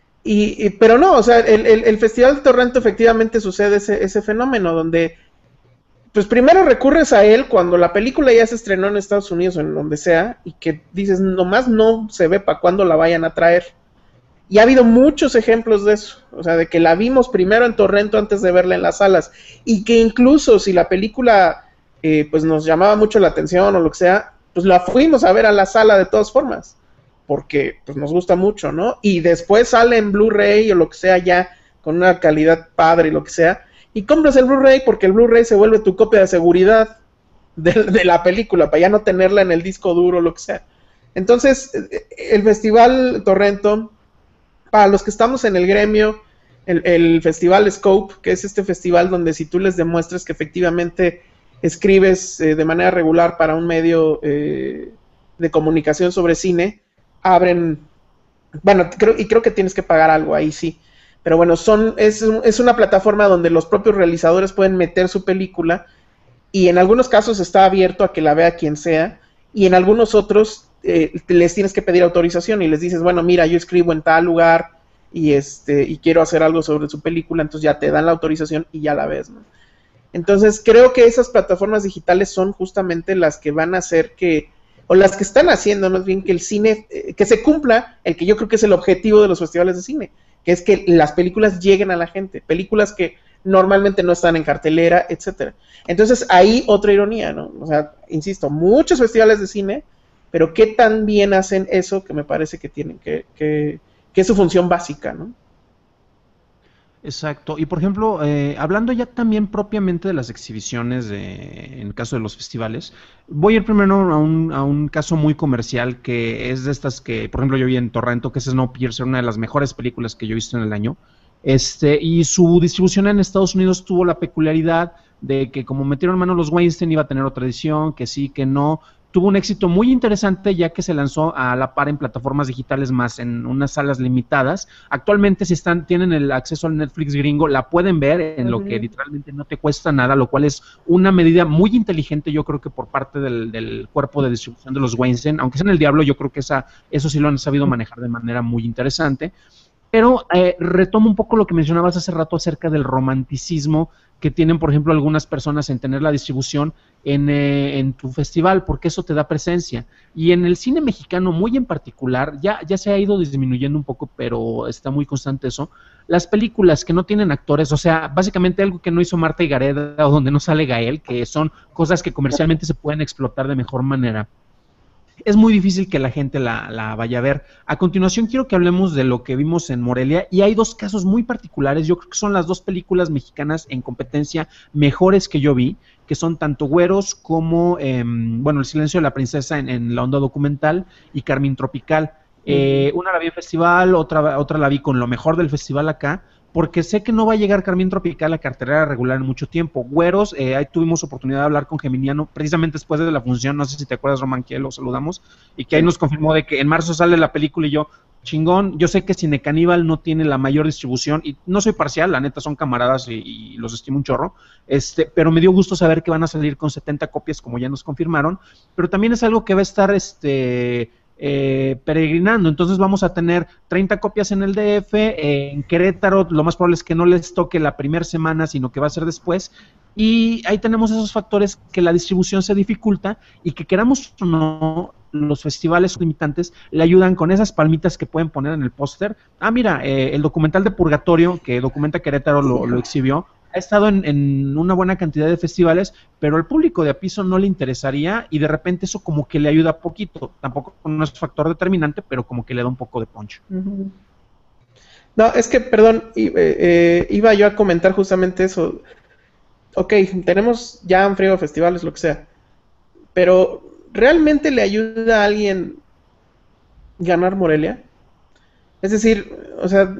Pero no, o sea, el Festival de Torrento efectivamente sucede ese fenómeno donde, pues primero recurres a él cuando la película ya se estrenó en Estados Unidos o en donde sea, y que dices, nomás no se ve para cuándo la vayan a traer. Y ha habido muchos ejemplos de eso, o sea, de que la vimos primero en Torrento antes de verla en las salas, y que incluso si la película pues nos llamaba mucho la atención o lo que sea, pues la fuimos a ver a la sala de todas formas, porque pues nos gusta mucho, ¿no? Y después sale en Blu-ray o lo que sea ya, con una calidad padre y lo que sea, y compras el Blu-ray porque el Blu-ray se vuelve tu copia de seguridad de la película, para ya no tenerla en el disco duro o lo que sea. Entonces, el Festival Torrento, para los que estamos en el gremio, el Festival Scope, que es este festival donde si tú les demuestras que efectivamente escribes de manera regular para un medio de comunicación sobre cine, abren, bueno, creo que tienes que pagar algo ahí, sí, pero bueno, es una plataforma donde los propios realizadores pueden meter su película y en algunos casos está abierto a que la vea quien sea, y en algunos otros les tienes que pedir autorización y les dices, bueno, mira, yo escribo en tal lugar y quiero hacer algo sobre su película, entonces ya te dan la autorización y ya la ves, ¿no? Entonces creo que esas plataformas digitales son justamente las que van a hacer o las que están haciendo más bien que el cine, que se cumpla el que yo creo que es el objetivo de los festivales de cine, que es que las películas lleguen a la gente, películas que normalmente no están en cartelera, etcétera. Entonces ahí otra ironía, ¿no? O sea, insisto, muchos festivales de cine, pero qué tan bien hacen eso que me parece que tienen que es su función básica, ¿no? Exacto, y por ejemplo, hablando ya también propiamente de las exhibiciones en el caso de los festivales, voy a ir primero a un caso muy comercial que es de estas que, por ejemplo, yo vi en Torrento, que es Snowpiercer, una de las mejores películas que yo he visto en el año, y su distribución en Estados Unidos tuvo la peculiaridad de que como metieron mano los Weinstein iba a tener otra edición, que sí, que no. Tuvo un éxito muy interesante ya que se lanzó a la par en plataformas digitales más en unas salas limitadas. Actualmente si tienen el acceso al Netflix gringo, la pueden ver en lo que literalmente no te cuesta nada, lo cual es una medida muy inteligente yo creo que por parte del cuerpo de distribución de los Weinstein, aunque sea en el diablo, yo creo que eso sí lo han sabido manejar de manera muy interesante. Pero retomo un poco lo que mencionabas hace rato acerca del romanticismo que tienen, por ejemplo, algunas personas en tener la distribución en tu festival, porque eso te da presencia. Y en el cine mexicano, muy en particular, ya se ha ido disminuyendo un poco, pero está muy constante eso. Las películas que no tienen actores, o sea, básicamente algo que no hizo Marta y Gareda o donde no sale Gael, que son cosas que comercialmente se pueden explotar de mejor manera, es muy difícil que la gente la vaya a ver. A continuación quiero que hablemos de lo que vimos en Morelia, y hay dos casos muy particulares. Yo creo que son las dos películas mexicanas en competencia mejores que yo vi, que son tanto Güeros como, bueno, El silencio de la princesa en la onda documental, y Carmín Tropical. Una la vi en festival, otra la vi con lo mejor del festival acá, porque sé que no va a llegar Carmín Tropical a cartelera regular en mucho tiempo. Güeros, ahí tuvimos oportunidad de hablar con Geminiano precisamente después de la función, no sé si te acuerdas, Román, que lo saludamos, y que ahí nos confirmó de que en marzo sale la película, y yo, chingón. Yo sé que Cine Caníbal no tiene la mayor distribución, y no soy parcial, la neta son camaradas y los estimo un chorro, pero me dio gusto saber que van a salir con 70 copias, como ya nos confirmaron, pero también es algo que va a estar, peregrinando. Entonces vamos a tener 30 copias en el DF, en Querétaro lo más probable es que no les toque la primera semana, sino que va a ser después, y ahí tenemos esos factores que la distribución se dificulta, y que queramos o no, los festivales limitantes le ayudan con esas palmitas que pueden poner en el póster. Mira, el documental de Purgatorio, que Documenta Querétaro lo exhibió, ha estado en una buena cantidad de festivales, pero al público de a piso no le interesaría, y de repente eso como que le ayuda poquito. Tampoco no es factor determinante, pero como que le da un poco de punch. No, es que, perdón, iba yo a comentar justamente eso. Ok, tenemos ya un friego de festivales, lo que sea, pero ¿realmente le ayuda a alguien ganar Morelia? Es decir, o sea,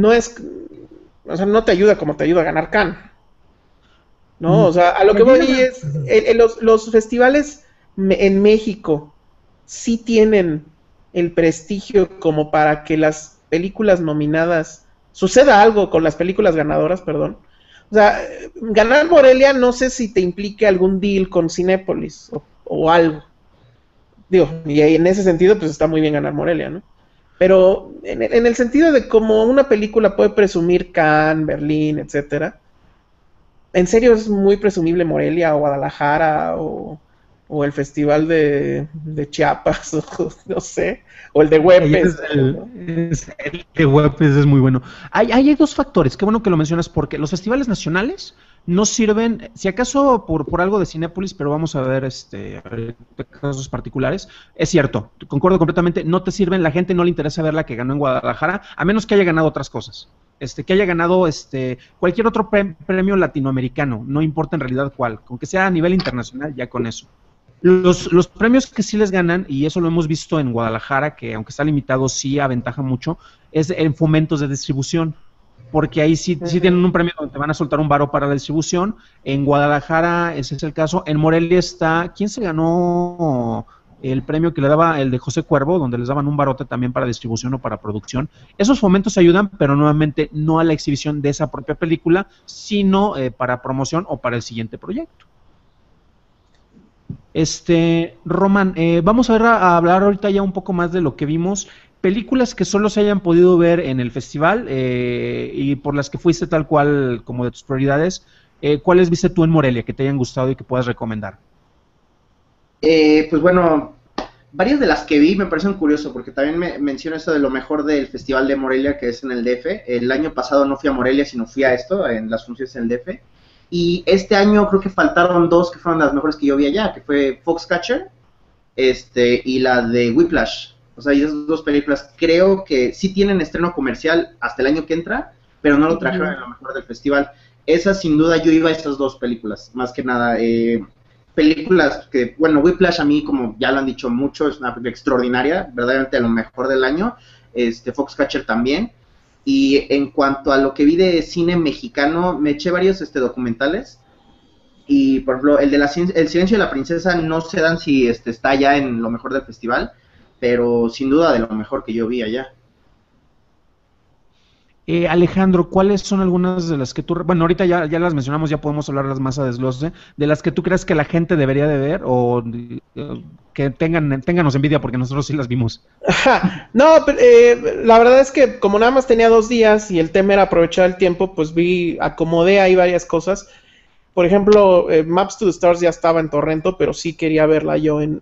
no te ayuda como te ayuda a ganar Cannes, ¿no? O sea, a lo que voy es, los festivales en México sí tienen el prestigio como para que las películas nominadas, suceda algo con las películas ganadoras, perdón. O sea, ganar Morelia no sé si te implique algún deal con Cinépolis o algo. Digo, y en ese sentido, pues está muy bien ganar Morelia, ¿no? Pero en el sentido de cómo una película puede presumir Cannes, Berlín, etcétera, en serio es muy presumible Morelia o Guadalajara o el festival de Chiapas, o no sé, o el de Huepes. El de Huepes es muy bueno. Hay dos factores, qué bueno que lo mencionas, porque los festivales nacionales no sirven, si acaso por algo de Cinépolis, pero vamos a ver casos particulares. Es cierto, concuerdo completamente, no te sirven, la gente no le interesa ver la que ganó en Guadalajara, a menos que haya ganado otras cosas. Que haya ganado cualquier otro premio latinoamericano, no importa en realidad cuál, aunque sea a nivel internacional, ya con eso. Los premios que sí les ganan, y eso lo hemos visto en Guadalajara, que aunque está limitado, sí aventaja mucho, es en fomentos de distribución, porque ahí sí tienen un premio donde te van a soltar un varo para la distribución. En Guadalajara ese es el caso. En Morelia está, ¿quién se ganó el premio que le daba el de José Cuervo, donde les daban un barote también para distribución o para producción? Esos fomentos ayudan, pero nuevamente no a la exhibición de esa propia película, sino para promoción o para el siguiente proyecto. Román, vamos a hablar ahorita ya un poco más de lo que vimos. Películas que solo se hayan podido ver en el festival y por las que fuiste tal cual como de tus prioridades, ¿cuáles viste tú en Morelia que te hayan gustado y que puedas recomendar? Pues bueno, varias de las que vi me parecen curioso, porque también me menciono eso de lo mejor del Festival de Morelia, que es en el DF. El año pasado no fui a Morelia, sino fui a esto, en las funciones en el DF. Y este año creo que faltaron dos que fueron las mejores que yo vi allá, que fue Foxcatcher y la de Whiplash. O sea, y esas dos películas creo que sí tienen estreno comercial hasta el año que entra, pero no lo trajeron en lo mejor del festival. Esas, sin duda, yo iba a esas dos películas, más que nada. Películas que, bueno, Whiplash a mí, como ya lo han dicho mucho, es una película extraordinaria, verdaderamente a lo mejor del año. Foxcatcher también. Y en cuanto a lo que vi de cine mexicano, me eché varios documentales. Y, por ejemplo, El silencio de la princesa, no sé dan si está ya en lo mejor del festival, pero sin duda de lo mejor que yo vi allá. Alejandro, ¿cuáles son algunas de las que tú... Bueno, ahorita ya las mencionamos, ya podemos hablarlas más a desglose, de las que tú crees que la gente debería de ver, o que ténganos envidia porque nosotros sí las vimos. No, pero, la verdad es que como nada más tenía 2 días y el tema era aprovechar el tiempo, pues acomodé ahí varias cosas. Por ejemplo, Maps to the Stars ya estaba en torrento, pero sí quería verla yo en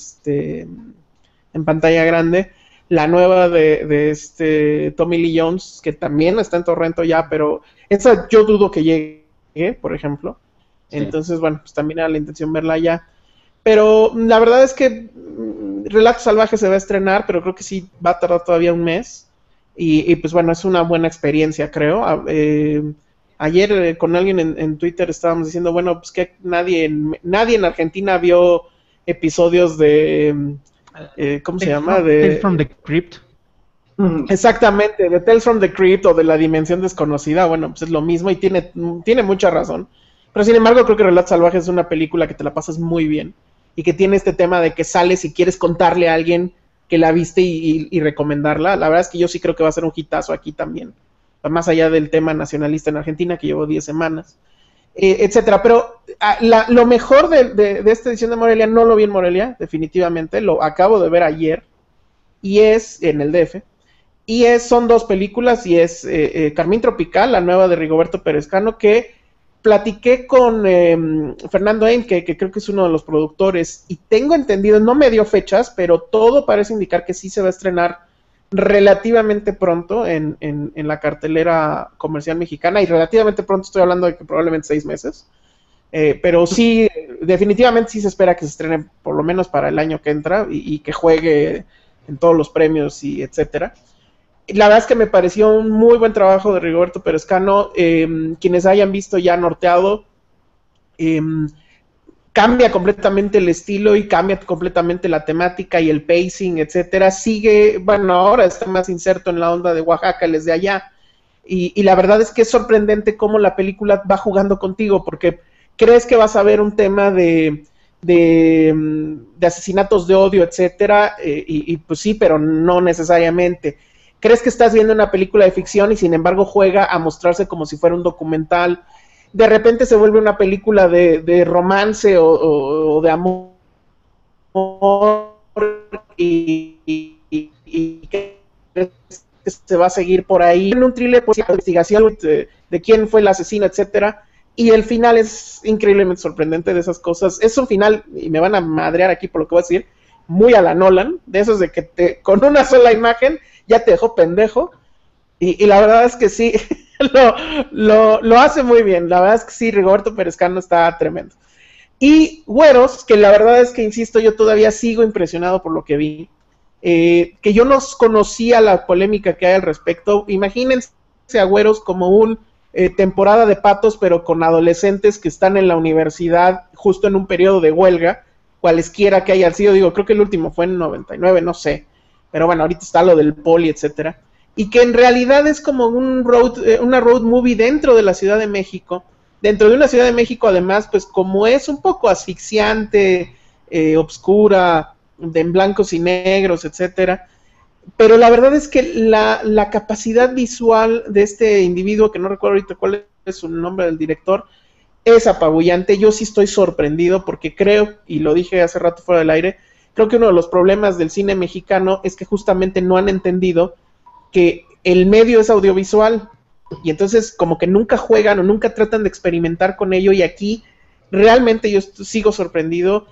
pantalla grande. La nueva de Tommy Lee Jones, que también está en torrento ya, pero esa yo dudo que llegue, por ejemplo. Sí. Entonces, bueno, pues también era la intención verla ya. Pero la verdad es que Relato Salvaje se va a estrenar, pero creo que sí va a tardar todavía un mes. Y pues bueno, es una buena experiencia, creo. Ayer con alguien en Twitter estábamos diciendo, bueno, pues que nadie en Argentina vio episodios de... ¿cómo se llama? Tales from the Crypt. Exactamente, de Tales from the Crypt o de La Dimensión Desconocida. Bueno, pues es lo mismo y tiene mucha razón. Pero sin embargo, creo que Relatos Salvajes es una película que te la pasas muy bien y que tiene este tema de que sales y quieres contarle a alguien que la viste y recomendarla. La verdad es que yo sí creo que va a ser un hitazo aquí también, más allá del tema nacionalista en Argentina, que llevo 10 semanas, etcétera. Pero lo mejor de esta edición de Morelia, no lo vi en Morelia, definitivamente, lo acabo de ver ayer, y es en el DF, y son 2 películas, y es Carmín Tropical, la nueva de Rigoberto Perezcano, que platiqué con Fernando Aim, que creo que es uno de los productores, y tengo entendido, no me dio fechas, pero todo parece indicar que sí se va a estrenar relativamente pronto en la cartelera comercial mexicana, y relativamente pronto estoy hablando de que probablemente 6 meses, pero sí, definitivamente sí se espera que se estrene por lo menos para el año que entra, y que juegue en todos los premios y etcétera. La verdad es que me pareció un muy buen trabajo de Rigoberto Perezcano. Quienes hayan visto ya Norteado, cambia completamente el estilo y cambia completamente la temática y el pacing, etcétera. Sigue, bueno, ahora está más inserto en la onda de Oaxaca, él es de allá. Y la verdad es que es sorprendente cómo la película va jugando contigo, porque crees que vas a ver un tema de asesinatos de odio, etcétera, y pues sí, pero no necesariamente. Crees que estás viendo una película de ficción y sin embargo juega a mostrarse como si fuera un documental. De repente se vuelve una película de romance o de amor y que se va a seguir por ahí. En un thriller, pues, de investigación de quién fue el asesino, etcétera. Y el final es increíblemente sorprendente de esas cosas. Es un final, y me van a madrear aquí por lo que voy a decir, muy a la Nolan, de esos de que con una sola imagen ya te dejó pendejo, y la verdad es que sí, lo hace muy bien. La verdad es que sí, Rigoberto Perezcano está tremendo. Y Güeros, que la verdad es que, insisto, yo todavía sigo impresionado por lo que vi, que yo no conocía la polémica que hay al respecto. Imagínense a Güeros como un temporada de Patos, pero con adolescentes que están en la universidad justo en un periodo de huelga, cualesquiera que hayan sido. Digo, creo que el último fue en 99, no sé, pero bueno, ahorita está lo del poli, etcétera, y que en realidad es como una road movie dentro de la Ciudad de México, dentro de una Ciudad de México, además, pues como es un poco asfixiante, obscura, en blancos y negros, etcétera, pero la verdad es que la capacidad visual de este individuo, que no recuerdo ahorita cuál es su nombre del director, es apabullante. Yo sí estoy sorprendido porque creo, y lo dije hace rato fuera del aire, creo que uno de los problemas del cine mexicano es que justamente no han entendido que el medio es audiovisual, y entonces como que nunca juegan o nunca tratan de experimentar con ello, y aquí realmente yo sigo sorprendido.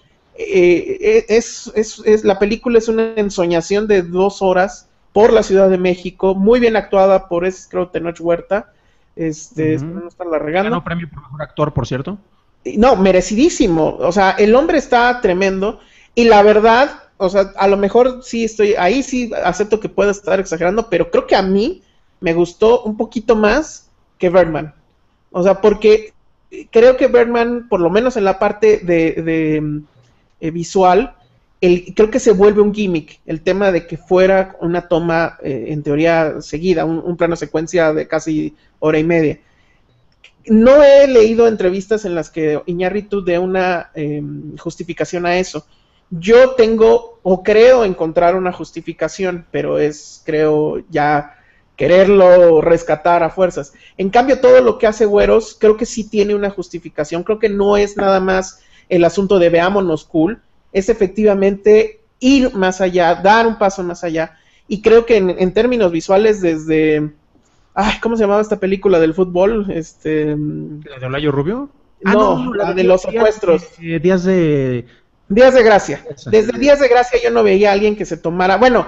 La película es una ensoñación de 2 horas por la Ciudad de México, muy bien actuada por, creo, Tenoch Huerta, no estarla regando. Ganó premio por mejor actor, por cierto. No, merecidísimo, o sea, el hombre está tremendo, y la verdad, o sea, a lo mejor sí ahí sí acepto que pueda estar exagerando, pero creo que a mí me gustó un poquito más que Birdman. O sea, porque creo que Birdman, por lo menos en la parte de visual, creo que se vuelve un gimmick, el tema de que fuera una toma, en teoría, seguida, un plano secuencia de casi hora y media. No he leído entrevistas en las que Iñárritu dé una justificación a eso. Yo tengo, o creo encontrar una justificación, pero creo, ya quererlo rescatar a fuerzas. En cambio, todo lo que hace Güeros, creo que sí tiene una justificación. Creo que no es nada más el asunto de veámonos cool, es efectivamente ir más allá, dar un paso más allá. Y creo que en términos visuales desde... Ay, ¿cómo se llamaba esta película del fútbol? ¿La de Olayo Rubio? No, la de los secuestros. Días de Gracia. Desde Días de Gracia yo no veía a alguien que se tomara... Bueno,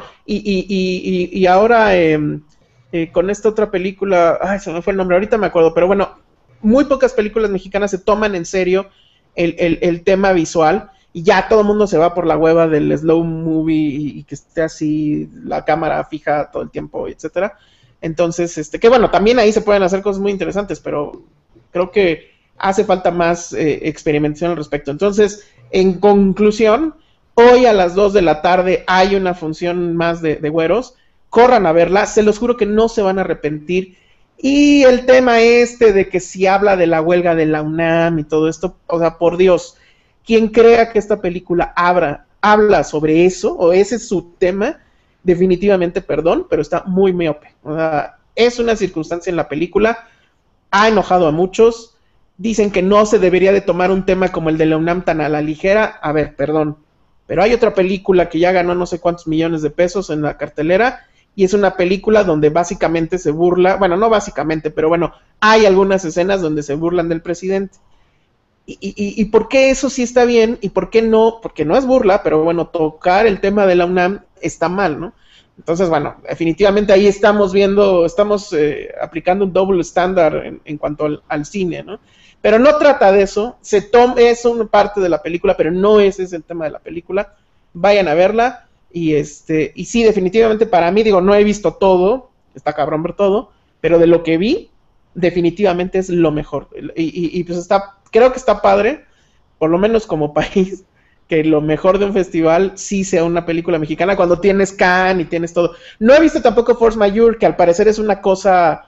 y ahora con esta otra película... Ay, se me fue el nombre, ahorita me acuerdo, pero bueno, muy pocas películas mexicanas se toman en serio el tema visual. Y ya todo el mundo se va por la hueva del slow movie y que esté así la cámara fija todo el tiempo, etcétera. Entonces, que bueno, también ahí se pueden hacer cosas muy interesantes, pero creo que hace falta más experimentación al respecto. Entonces, en conclusión, hoy a las 2 de la tarde hay una función más de Güeros. Corran a verla, se los juro que no se van a arrepentir. Y el tema de que si habla de la huelga de la UNAM y todo esto, o sea, por Dios... Quien crea que esta película habla sobre eso, o ese es su tema, definitivamente perdón, pero está muy miope. O sea, es una circunstancia en la película, ha enojado a muchos, dicen que no se debería de tomar un tema como el de la UNAM tan a la ligera. A ver, perdón, pero hay otra película que ya ganó no sé cuántos millones de pesos en la cartelera, y es una película donde básicamente se burla, bueno, no básicamente, pero bueno, hay algunas escenas donde se burlan del presidente. ¿Y por qué eso sí está bien? ¿Y por qué no? Porque no es burla, pero bueno, tocar el tema de la UNAM está mal, ¿no? Entonces, bueno, definitivamente ahí estamos aplicando un double estándar en cuanto al cine, ¿no? Pero no trata de eso, es una parte de la película, pero no ese es el tema de la película. Vayan a verla, y sí, definitivamente para mí, digo, no he visto todo, está cabrón ver todo, pero de lo que vi, definitivamente es lo mejor. Y pues creo que está padre, por lo menos como país, que lo mejor de un festival sí sea una película mexicana, cuando tienes Cannes y tienes todo. No he visto tampoco Force Majeure, que al parecer es una cosa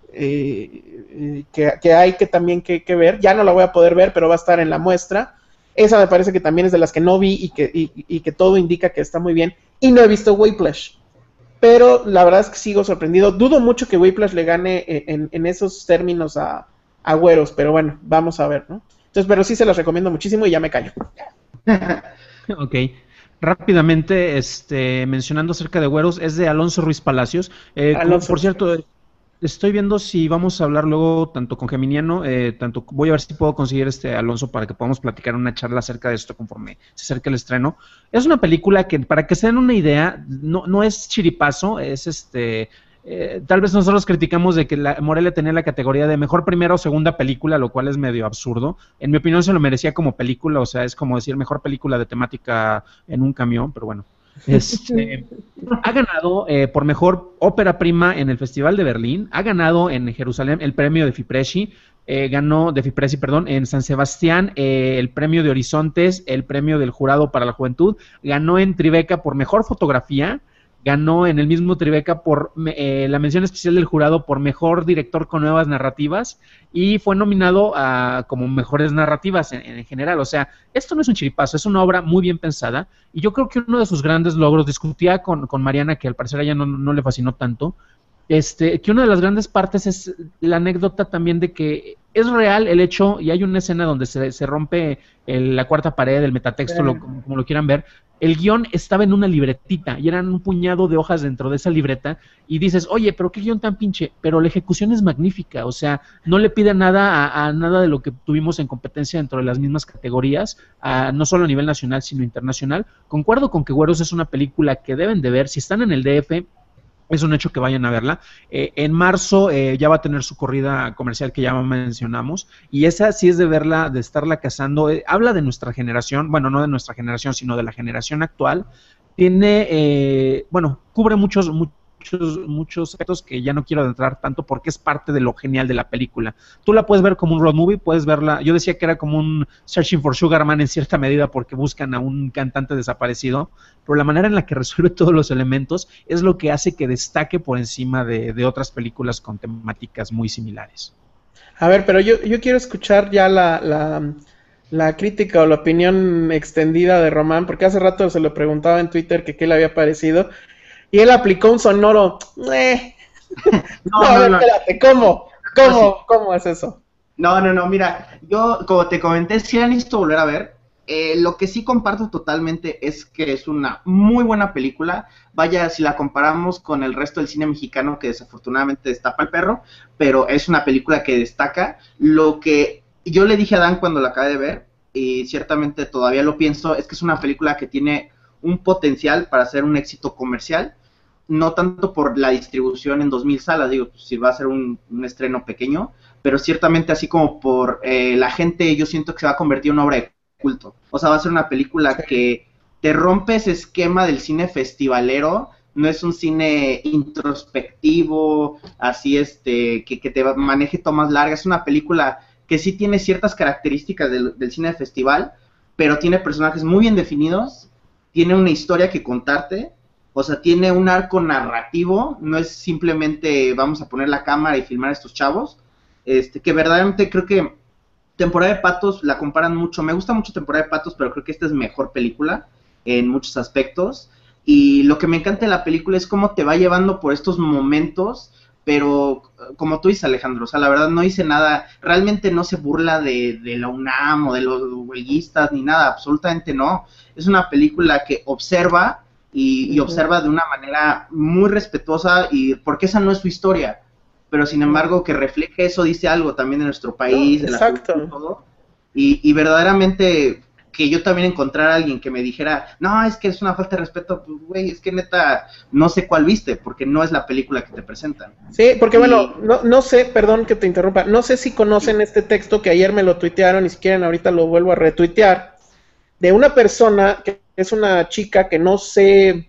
que hay que también que ver. Ya no la voy a poder ver, pero va a estar en la muestra. Esa me parece que también es de las que no vi y que todo indica que está muy bien. Y no he visto Whiplash, pero la verdad es que sigo sorprendido. Dudo mucho que Whiplash le gane en esos términos a Güeros, pero bueno, vamos a ver, ¿no? Entonces, pero sí se las recomiendo muchísimo y ya me callo. Ok. Rápidamente, mencionando acerca de Güeros, es de Alonso Ruiz Palacios. Alonso. Por cierto, estoy viendo si vamos a hablar luego tanto con Geminiano, voy a ver si puedo conseguir Alonso para que podamos platicar una charla acerca de esto conforme se acerque el estreno. Es una película que, para que se den una idea, no es chiripazo, es tal vez nosotros criticamos de que Morelia tenía la categoría de mejor primera o segunda película, lo cual es medio absurdo. En mi opinión se lo merecía como película, o sea, es como decir mejor película de temática en un camión, pero bueno. Ha ganado por mejor ópera prima en el Festival de Berlín, ha ganado en Jerusalén el premio de Fipresci, en San Sebastián el premio de Horizontes, el premio del Jurado para la Juventud, ganó en Tribeca por mejor fotografía, ganó en el mismo Tribeca por la mención especial del jurado por mejor director con nuevas narrativas y fue nominado como mejores narrativas en general. O sea, esto no es un chiripazo, es una obra muy bien pensada y yo creo que uno de sus grandes logros, discutía con Mariana, que al parecer a ella no le fascinó tanto, que una de las grandes partes es la anécdota también de que es real el hecho, y hay una escena donde se rompe la cuarta pared, el metatexto, como lo quieran ver. El guión estaba en una libretita y eran un puñado de hojas dentro de esa libreta y dices, oye, pero qué guión tan pinche, pero la ejecución es magnífica, o sea, no le pide nada a nada de lo que tuvimos en competencia dentro de las mismas categorías, no solo a nivel nacional sino internacional. Concuerdo con que Güeros es una película que deben de ver, si están en el DF, es un hecho que vayan a verla. En marzo ya va a tener su corrida comercial que ya mencionamos, y esa sí es de verla, de estarla cazando. Habla de nuestra generación, bueno, no de nuestra generación, sino de la generación actual. Tiene, cubre muchos aspectos que ya no quiero adentrar tanto porque es parte de lo genial de la película. Tú la puedes ver como un road movie, puedes verla, yo decía que era como un Searching for Sugar Man en cierta medida porque buscan a un cantante desaparecido, pero la manera en la que resuelve todos los elementos es lo que hace que destaque por encima de otras películas con temáticas muy similares. A ver, pero yo quiero escuchar ya la crítica o la opinión extendida de Román, porque hace rato se lo preguntaba en Twitter que qué le había parecido. Y él aplicó un sonoro. No, espérate, ¿cómo es eso? No, mira, yo, como te comenté, sí la necesito volver a ver, Lo que sí comparto totalmente es que es una muy buena película. Vaya, si la comparamos con el resto del cine mexicano, que desafortunadamente destapa el perro, pero es una película que destaca. Lo que yo le dije a Dan cuando la acabé de ver, y ciertamente todavía lo pienso, es que es una película que tiene un potencial para ser un éxito comercial, no tanto por la distribución en 2000 salas, digo, pues, si va a ser un estreno pequeño, pero ciertamente así como por la gente, yo siento que se va a convertir en una obra de culto. O sea, va a ser una película que te rompe ese esquema del cine festivalero, no es un cine introspectivo, así que te maneje tomas largas, es una película que sí tiene ciertas características del cine de festival, pero tiene personajes muy bien definidos, tiene una historia que contarte, o sea, tiene un arco narrativo, no es simplemente vamos a poner la cámara y filmar a estos chavos, que verdaderamente creo que Temporada de Patos la comparan mucho, me gusta mucho Temporada de Patos, pero creo que esta es mejor película en muchos aspectos, y lo que me encanta de la película es cómo te va llevando por estos momentos, pero como tú dices, Alejandro, o sea, la verdad no hice nada, realmente no se burla de la UNAM o de los huelguistas ni nada, absolutamente no, es una película que observa y observa de una manera muy respetuosa, y porque esa no es su historia, pero sin embargo que refleje eso dice algo también de nuestro país, de la cultura y todo, y verdaderamente que yo también encontrara a alguien que me dijera, no, es que es una falta de respeto, pues güey, es que neta, no sé cuál viste, porque no es la película que te presentan. Sí, porque bueno, no sé, perdón que te interrumpa, no sé si conocen este texto que ayer me lo tuitearon y si quieren ahorita lo vuelvo a retuitear, de una persona que es una chica que no sé,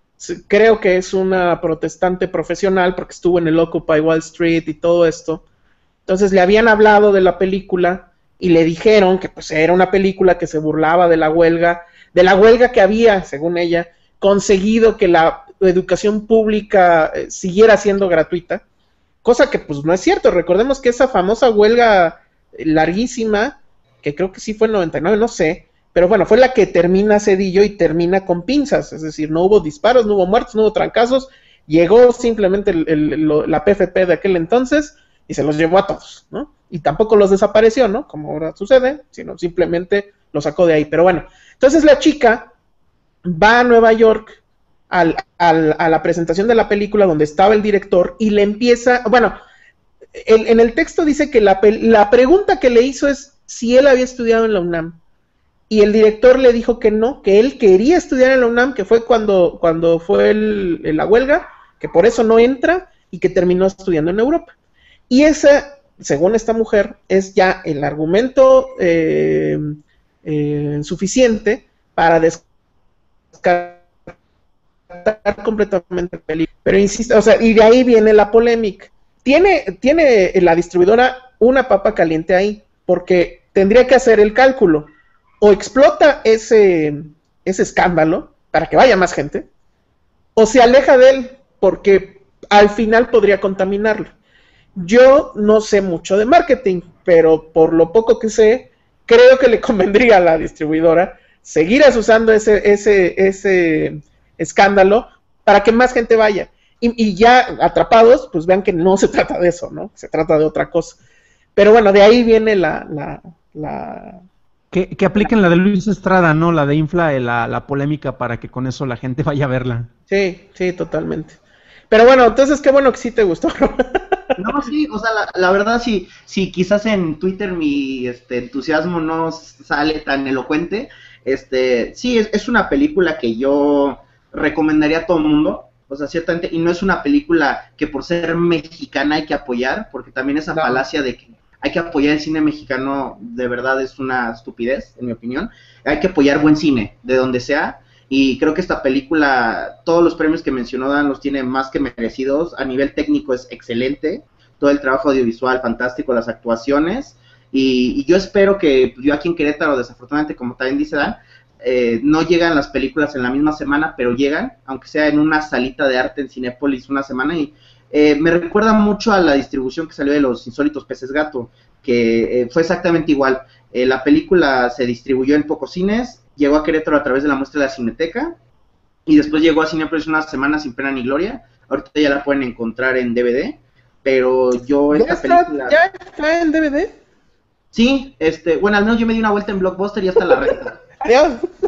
creo que es una protestante profesional porque estuvo en el Occupy Wall Street y todo esto. Entonces le habían hablado de la película y le dijeron que pues era una película que se burlaba de la huelga que había, según ella, conseguido que la educación pública siguiera siendo gratuita, cosa que pues no es cierto. Recordemos que esa famosa huelga larguísima, que creo que sí fue en 99, no sé, pero bueno, fue la que termina Cedillo y termina con pinzas, es decir, no hubo disparos, no hubo muertos, no hubo trancazos, llegó simplemente la PFP de aquel entonces y se los llevó a todos, ¿no? Y tampoco los desapareció, ¿no? Como ahora sucede, sino simplemente los sacó de ahí. Pero bueno, entonces la chica va a Nueva York a la presentación de la película donde estaba el director y le empieza, bueno, en el texto dice que la pregunta que le hizo es si él había estudiado en la UNAM. Y el director le dijo que no, que él quería estudiar en la UNAM, que fue cuando fue la huelga, que por eso no entra y que terminó estudiando en Europa. Y ese, según esta mujer, es ya el argumento suficiente para descartar completamente el peligro. Pero insisto, o sea, y de ahí viene la polémica. Tiene la distribuidora una papa caliente ahí, porque tendría que hacer el cálculo. O explota ese escándalo para que vaya más gente, o se aleja de él, porque al final podría contaminarlo. Yo no sé mucho de marketing, pero por lo poco que sé, creo que le convendría a la distribuidora seguir usando ese escándalo para que más gente vaya. Y ya atrapados, pues vean que no se trata de eso, ¿no? Se trata de otra cosa. Pero bueno, de ahí viene Que apliquen la de Luis Estrada, ¿no? La de infla la polémica para que con eso la gente vaya a verla. Sí, totalmente. Pero bueno, entonces qué bueno que sí te gustó. No, sí, o sea, la verdad sí, quizás en Twitter mi entusiasmo no sale tan elocuente. Sí, es una película que yo recomendaría a todo el mundo. O sea, ciertamente, y no es una película que por ser mexicana hay que apoyar, porque también esa falacia de que hay que apoyar el cine mexicano, de verdad es una estupidez, en mi opinión. Hay que apoyar buen cine, de donde sea, y creo que esta película, todos los premios que mencionó Dan los tiene más que merecidos. A nivel técnico es excelente, todo el trabajo audiovisual fantástico, las actuaciones, y yo espero que, yo aquí en Querétaro, desafortunadamente, como también dice Dan, no llegan las películas en la misma semana, pero llegan, aunque sea en una salita de arte en Cinépolis una semana, y me recuerda mucho a la distribución que salió de Los Insólitos Peces Gato, que fue exactamente igual. La película se distribuyó en pocos cines, llegó a Querétaro a través de la muestra de la Cineteca, y después llegó a Cinépolis una semana sin pena ni gloria. Ahorita ya la pueden encontrar en DVD, pero yo película... ¿Ya está en DVD? Sí, bueno, al menos yo me di una vuelta en Blockbuster y hasta la renta. Adiós.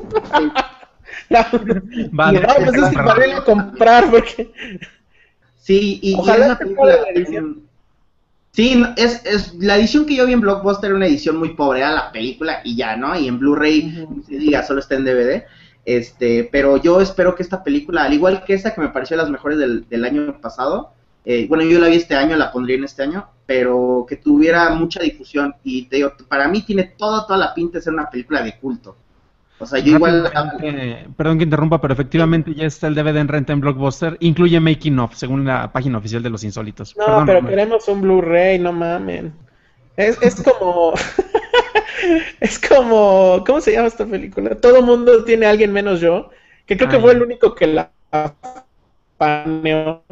No, Vale, no, pues es que para ir a comprar, porque... Sí, y Ojalá esa te película... ponga la edición. Sí, la edición que yo vi en Blockbuster era una edición muy pobre, era la película y ya, ¿no? Y en Blu-ray, no se diga, solo está en DVD. Pero yo espero que esta película, al igual que esta que me pareció de las mejores del año pasado, bueno, yo la vi este año, la pondría en este año, pero que tuviera mucha difusión. Y te digo, para mí tiene toda la pinta de ser una película de culto. O sea, yo igual... Perdón que interrumpa, pero efectivamente ya está el DVD en renta en Blockbuster. Incluye Making of, según la página oficial de Los Insólitos. No, Perdón, pero Román. queremos un Blu-ray, no mamen. Es como... es como... ¿Cómo se llama esta película? Todo mundo tiene a alguien menos yo, que creo que fue el único que la paneó.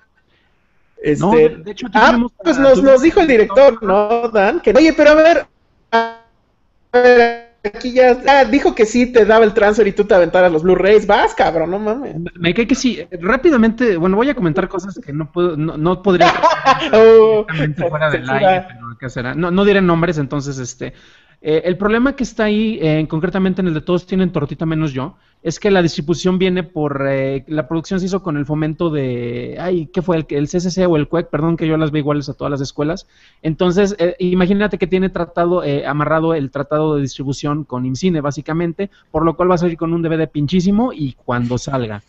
No, de hecho, aquí tuvimos pues a- nos dijo el director, ¿no, Dan? Que, oye, pero a ver, aquí ya... dijo que sí te daba el transfer y tú te aventaras los Blu-rays. Vas, cabrón, no mames. Me cae que sí. Rápidamente, bueno, voy a comentar cosas que no puedo, no podría Oh, directamente fuera del censura. aire, pero ¿qué será? No diré nombres, entonces, el problema que está ahí, concretamente en el de Todos Tienen Tortita Menos Yo, es que la distribución viene por, la producción se hizo con el fomento de, ¿qué fue? El CCC o el CUEC, perdón que yo las veo iguales a todas las escuelas. Entonces, imagínate que tiene amarrado el tratado de distribución con IMCINE, básicamente, por lo cual va a salir con un DVD pinchísimo y cuando salga.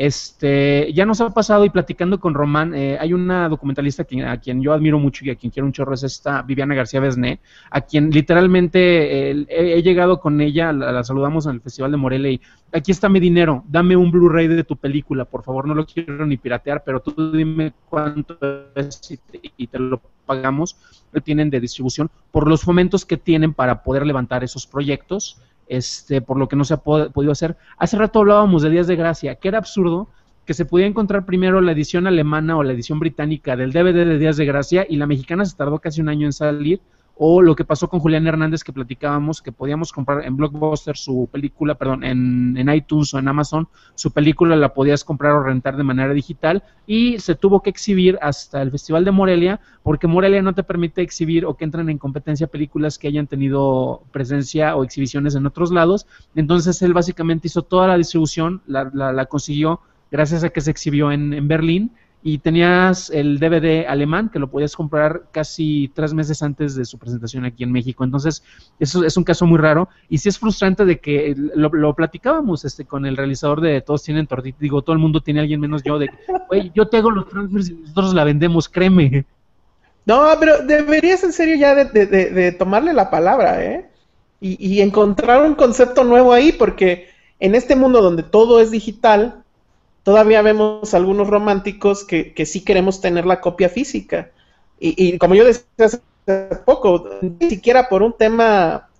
Ya nos ha pasado, y platicando con Román, hay una documentalista a quien yo admiro mucho y a quien quiero un chorro, es esta Viviana García Besné, a quien literalmente he llegado con ella, la saludamos en el Festival de Morelia y aquí está mi dinero, dame un Blu-ray de tu película, por favor, no lo quiero ni piratear, pero tú dime cuánto es y te lo pagamos. Lo tienen de distribución por los fomentos que tienen para poder levantar esos proyectos. Por lo que no se ha podido hacer. Hace rato hablábamos de Días de Gracia, que era absurdo que se pudiera encontrar primero la edición alemana o la edición británica del DVD de Días de Gracia y la mexicana se tardó casi un año en salir, o lo que pasó con Julián Hernández que platicábamos, que podíamos comprar en Blockbuster su película, perdón, en iTunes o en Amazon, su película la podías comprar o rentar de manera digital y se tuvo que exhibir hasta el Festival de Morelia, porque Morelia no te permite exhibir o que entren en competencia películas que hayan tenido presencia o exhibiciones en otros lados. Entonces él básicamente hizo toda la distribución, la consiguió gracias a que se exhibió en Berlín, y tenías el DVD alemán que lo podías comprar casi 3 meses antes de su presentación aquí en México. Entonces, eso es un caso muy raro, y sí es frustrante de que lo platicábamos con el realizador de Todos Tienen Tortita, digo, todo el mundo tiene a alguien menos yo, de, güey, yo te hago los transfers y nosotros la vendemos, créeme. No, pero deberías en serio ya de tomarle la palabra, ¿eh? Y encontrar un concepto nuevo ahí, porque en este mundo donde todo es digital, todavía vemos algunos románticos que sí queremos tener la copia física. Y como yo decía hace poco, ni siquiera por un tema,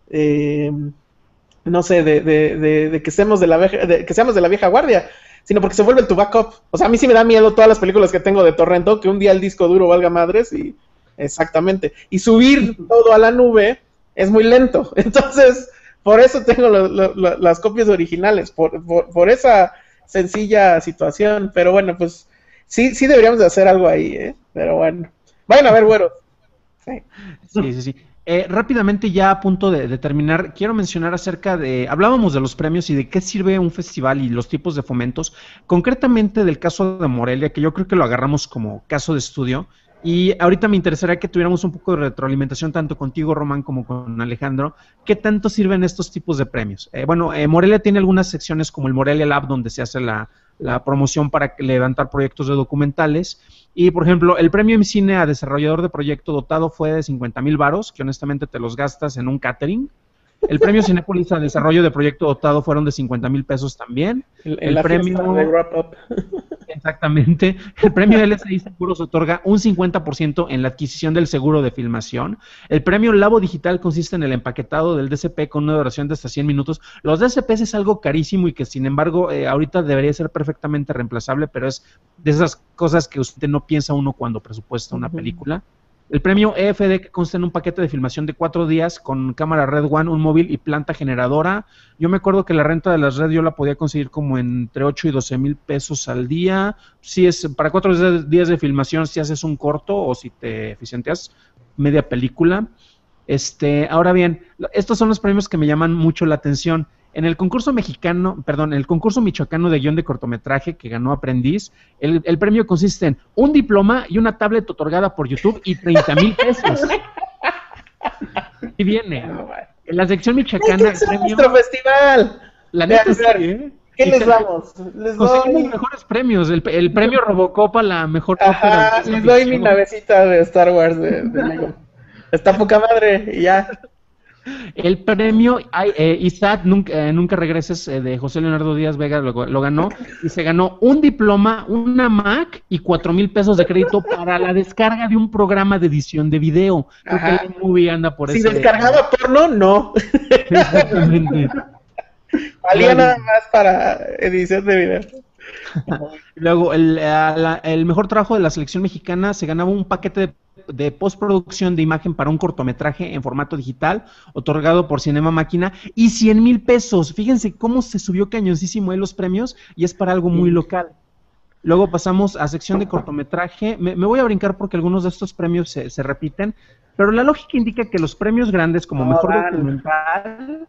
no sé, de que seamos de la vieja guardia, sino porque se vuelve tu backup. O sea, a mí sí me da miedo todas las películas que tengo de torrento, que un día el disco duro valga madres y exactamente. Y subir todo a la nube es muy lento. Entonces, por eso tengo las copias originales, por esa sencilla situación. Pero bueno, pues sí deberíamos de hacer algo ahí, ¿eh? Pero bueno. Vayan a ver, güeros. Sí. Rápidamente, ya a punto de terminar, quiero mencionar acerca de, hablábamos de los premios y de qué sirve un festival y los tipos de fomentos, concretamente del caso de Morelia, que yo creo que lo agarramos como caso de estudio, y ahorita me interesaría que tuviéramos un poco de retroalimentación tanto contigo, Román, como con Alejandro. ¿Qué tanto sirven estos tipos de premios? Morelia tiene algunas secciones como el Morelia Lab, donde se hace la promoción para levantar proyectos de documentales. Y, por ejemplo, el premio IMCINE a desarrollador de proyecto dotado fue de 50,000 varos, que honestamente te los gastas en un catering. El premio Cinépolis a desarrollo de proyecto dotado fueron de 50,000 pesos también. El premio de Wrap Up. Exactamente. El premio LSI Seguros otorga un 50% en la adquisición del seguro de filmación. El premio Labo Digital consiste en el empaquetado del DCP con una duración de hasta 100 minutos. Los DCPs es algo carísimo y que, sin embargo, ahorita debería ser perfectamente reemplazable, pero es de esas cosas que usted no piensa uno cuando presupuesta una película. El premio EFD, que consta en un paquete de filmación de 4 días con cámara Red One, un móvil y planta generadora. Yo me acuerdo que la renta de las Red yo la podía conseguir como entre 8 y 12 mil pesos al día. Si es para 4 días de filmación, si haces un corto o si te eficienteas media película. Ahora bien, estos son los premios que me llaman mucho la atención. En el concurso el concurso michoacano de guión de cortometraje que ganó Aprendiz, el premio consiste en un diploma y una tablet otorgada por YouTube y 30,000 pesos. Y viene, en la sección michoacana, el premio... nuestro festival! La neta, sí, ¿eh? ¿Qué les damos? Les doy los mejores premios, el premio Robocop a la mejor ópera. Les doy mi navecita de Star Wars de Lego. Está poca madre y ya. El premio Isaac Nunca Regreses de José Leonardo Díaz Vega lo ganó y se ganó un diploma, una Mac y 4,000 pesos de crédito para la descarga de un programa de edición de video. Creo que el movie anda por eso. Si descargaba porno, no. Exactamente. Valía nada más para edición de video. Luego, el mejor trabajo de la selección mexicana se ganaba un paquete de postproducción de imagen para un cortometraje en formato digital, otorgado por Cinema Máquina, y 100,000 pesos. Fíjense cómo se subió cañoncísimo los premios, y es para algo muy local. Luego pasamos a sección de cortometraje. Me voy a brincar porque algunos de estos premios se repiten, pero la lógica indica que los premios grandes, como mejor documental...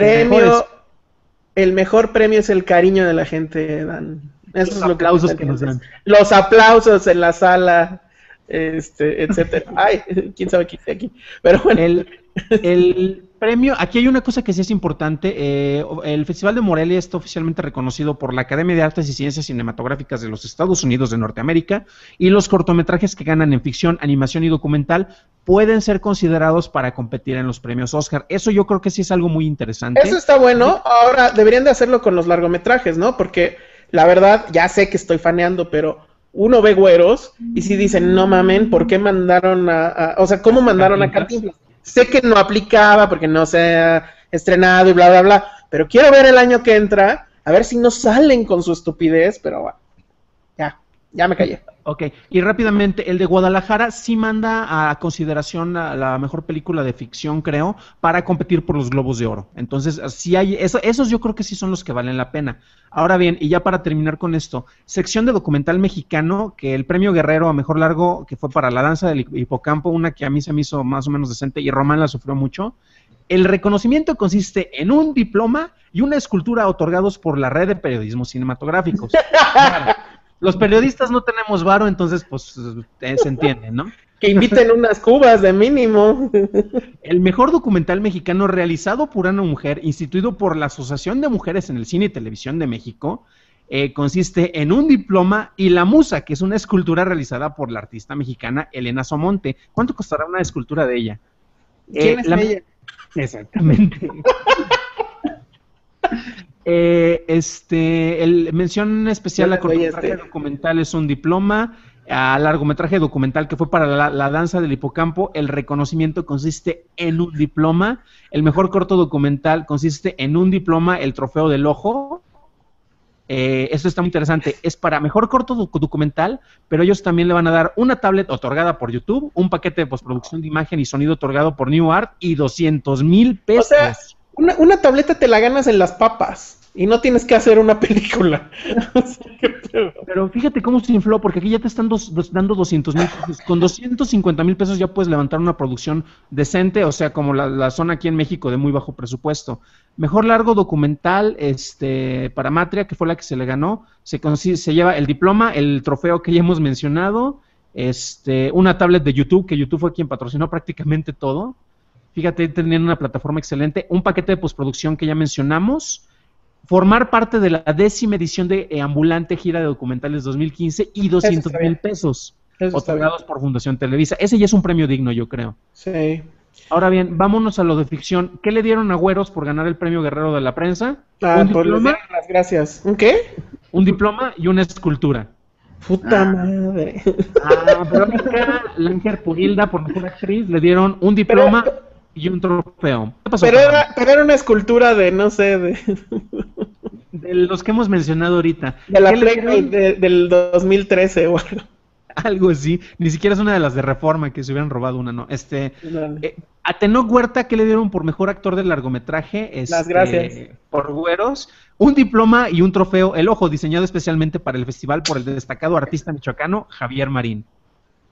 El mejor premio es el cariño de la gente, Dan. Eso los es lo aplausos que nos dan. Los aplausos en la sala, etcétera. Ay, quién sabe qué hice aquí. Pero bueno. El premio, aquí hay una cosa que sí es importante. El Festival de Morelia está oficialmente reconocido por la Academia de Artes y Ciencias Cinematográficas de los Estados Unidos de Norteamérica, y los cortometrajes que ganan en ficción, animación y documental pueden ser considerados para competir en los premios Oscar. Eso yo creo que sí es algo muy interesante. Eso está bueno. Ahora deberían de hacerlo con los largometrajes, ¿no? Porque la verdad, ya sé que estoy faneando, pero uno ve Güeros y sí dicen, no mamen, ¿por qué mandaron o sea, cómo mandaron a Cantinflas? Sé que no aplicaba porque no se ha estrenado y bla, bla, bla, pero quiero ver el año que entra, a ver si no salen con su estupidez, pero bueno, ya me callé. Ok, y rápidamente, el de Guadalajara sí manda a consideración a la mejor película de ficción, creo, para competir por los Globos de Oro. Entonces, sí hay, esos yo creo que sí son los que valen la pena. Ahora bien, y ya para terminar con esto, sección de documental mexicano, que el premio Guerrero a mejor largo, que fue para La Danza del Hipocampo, una que a mí se me hizo más o menos decente, y Román la sufrió mucho. El reconocimiento consiste en un diploma y una escultura otorgados por la Red de Periodismos Cinematográficos. Claro. Los periodistas no tenemos varo, entonces pues se entiende, ¿no? Que inviten unas cubas de mínimo. El mejor documental mexicano realizado por una mujer, instituido por la Asociación de Mujeres en el Cine y Televisión de México, consiste en un diploma y la musa, que es una escultura realizada por la artista mexicana Elena Somonte. ¿Cuánto costará una escultura de ella? ¿Quién es ella? Exactamente. Mención especial a cortometraje documental es un diploma. A largometraje documental que fue para la Danza del Hipocampo, el reconocimiento consiste en un diploma. El mejor corto documental consiste en un diploma, el Trofeo del Ojo. Esto está muy interesante. Es para mejor corto documental, pero ellos también le van a dar una tablet otorgada por YouTube, un paquete de postproducción de imagen y sonido otorgado por New Art y 200,000 pesos. O sea, una tableta te la ganas en las papas y no tienes que hacer una película. Pero fíjate cómo se infló, porque aquí ya te están dando 200,000 pesos. Con 250,000 pesos ya puedes levantar una producción decente, o sea, como la zona aquí en México de muy bajo presupuesto. Mejor largo documental para Matria, que fue la que se le ganó, se lleva el diploma, el trofeo que ya hemos mencionado, una tablet de YouTube, que YouTube fue quien patrocinó prácticamente todo. Fíjate, teniendo una plataforma excelente, un paquete de postproducción que ya mencionamos, formar parte de la 10ª edición de Ambulante Gira de Documentales 2015 y 200,000 pesos otorgados por Fundación Televisa. Ese ya es un premio digno, yo creo. Sí. Ahora bien, vámonos a lo de ficción. ¿Qué le dieron a Güeros por ganar el premio Guerrero de la Prensa? ¿Un diploma? Las gracias. ¿Un qué? Un diploma y una escultura. Puta madre. Verónica Langer Purilda, por mejor actriz, le dieron un diploma y un trofeo. ¿Qué pasó? Pero era una escultura de, no sé, de los que hemos mencionado ahorita. De la Playboy del 2013 o algo. Algo así. Ni siquiera es una de las de Reforma, que se hubieran robado una, ¿no? A Tenoch Huerta, ¿qué le dieron por mejor actor de largometraje? Las gracias. Por Güeros. Un diploma y un trofeo, El Ojo, diseñado especialmente para el festival por el destacado artista michoacano Javier Marín.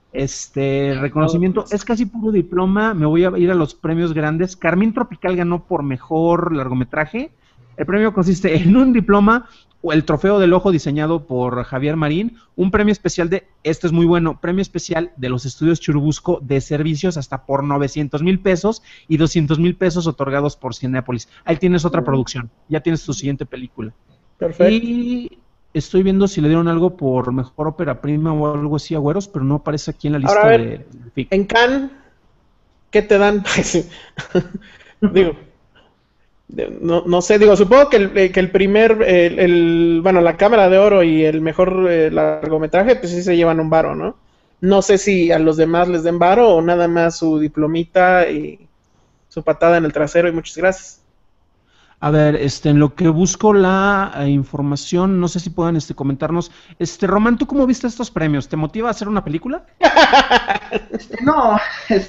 Reconocimiento, es casi puro diploma, me voy a ir a los premios grandes. Carmín Tropical ganó por mejor largometraje. El premio consiste en un diploma o el trofeo del ojo diseñado por Javier Marín, un premio especial esto es muy bueno, premio especial de los estudios Churubusco de servicios hasta por 900,000 pesos y 200,000 pesos otorgados por Cinépolis. Ahí tienes otra producción, ya tienes tu siguiente película. Perfecto. Y estoy viendo si le dieron algo por mejor ópera prima o algo así a Güeros, pero no aparece aquí en la lista. Ahora, a ver, en Cannes, ¿qué te dan? Digo, no sé, digo, supongo que el primer, bueno, la Cámara de Oro y el mejor largometraje, pues sí se llevan un varo, ¿no? No sé si a los demás les den varo o nada más su diplomita y su patada en el trasero y muchas gracias. A ver, en lo que busco la información, no sé si puedan comentarnos. Román, ¿tú cómo viste estos premios? ¿Te motiva a hacer una película? No,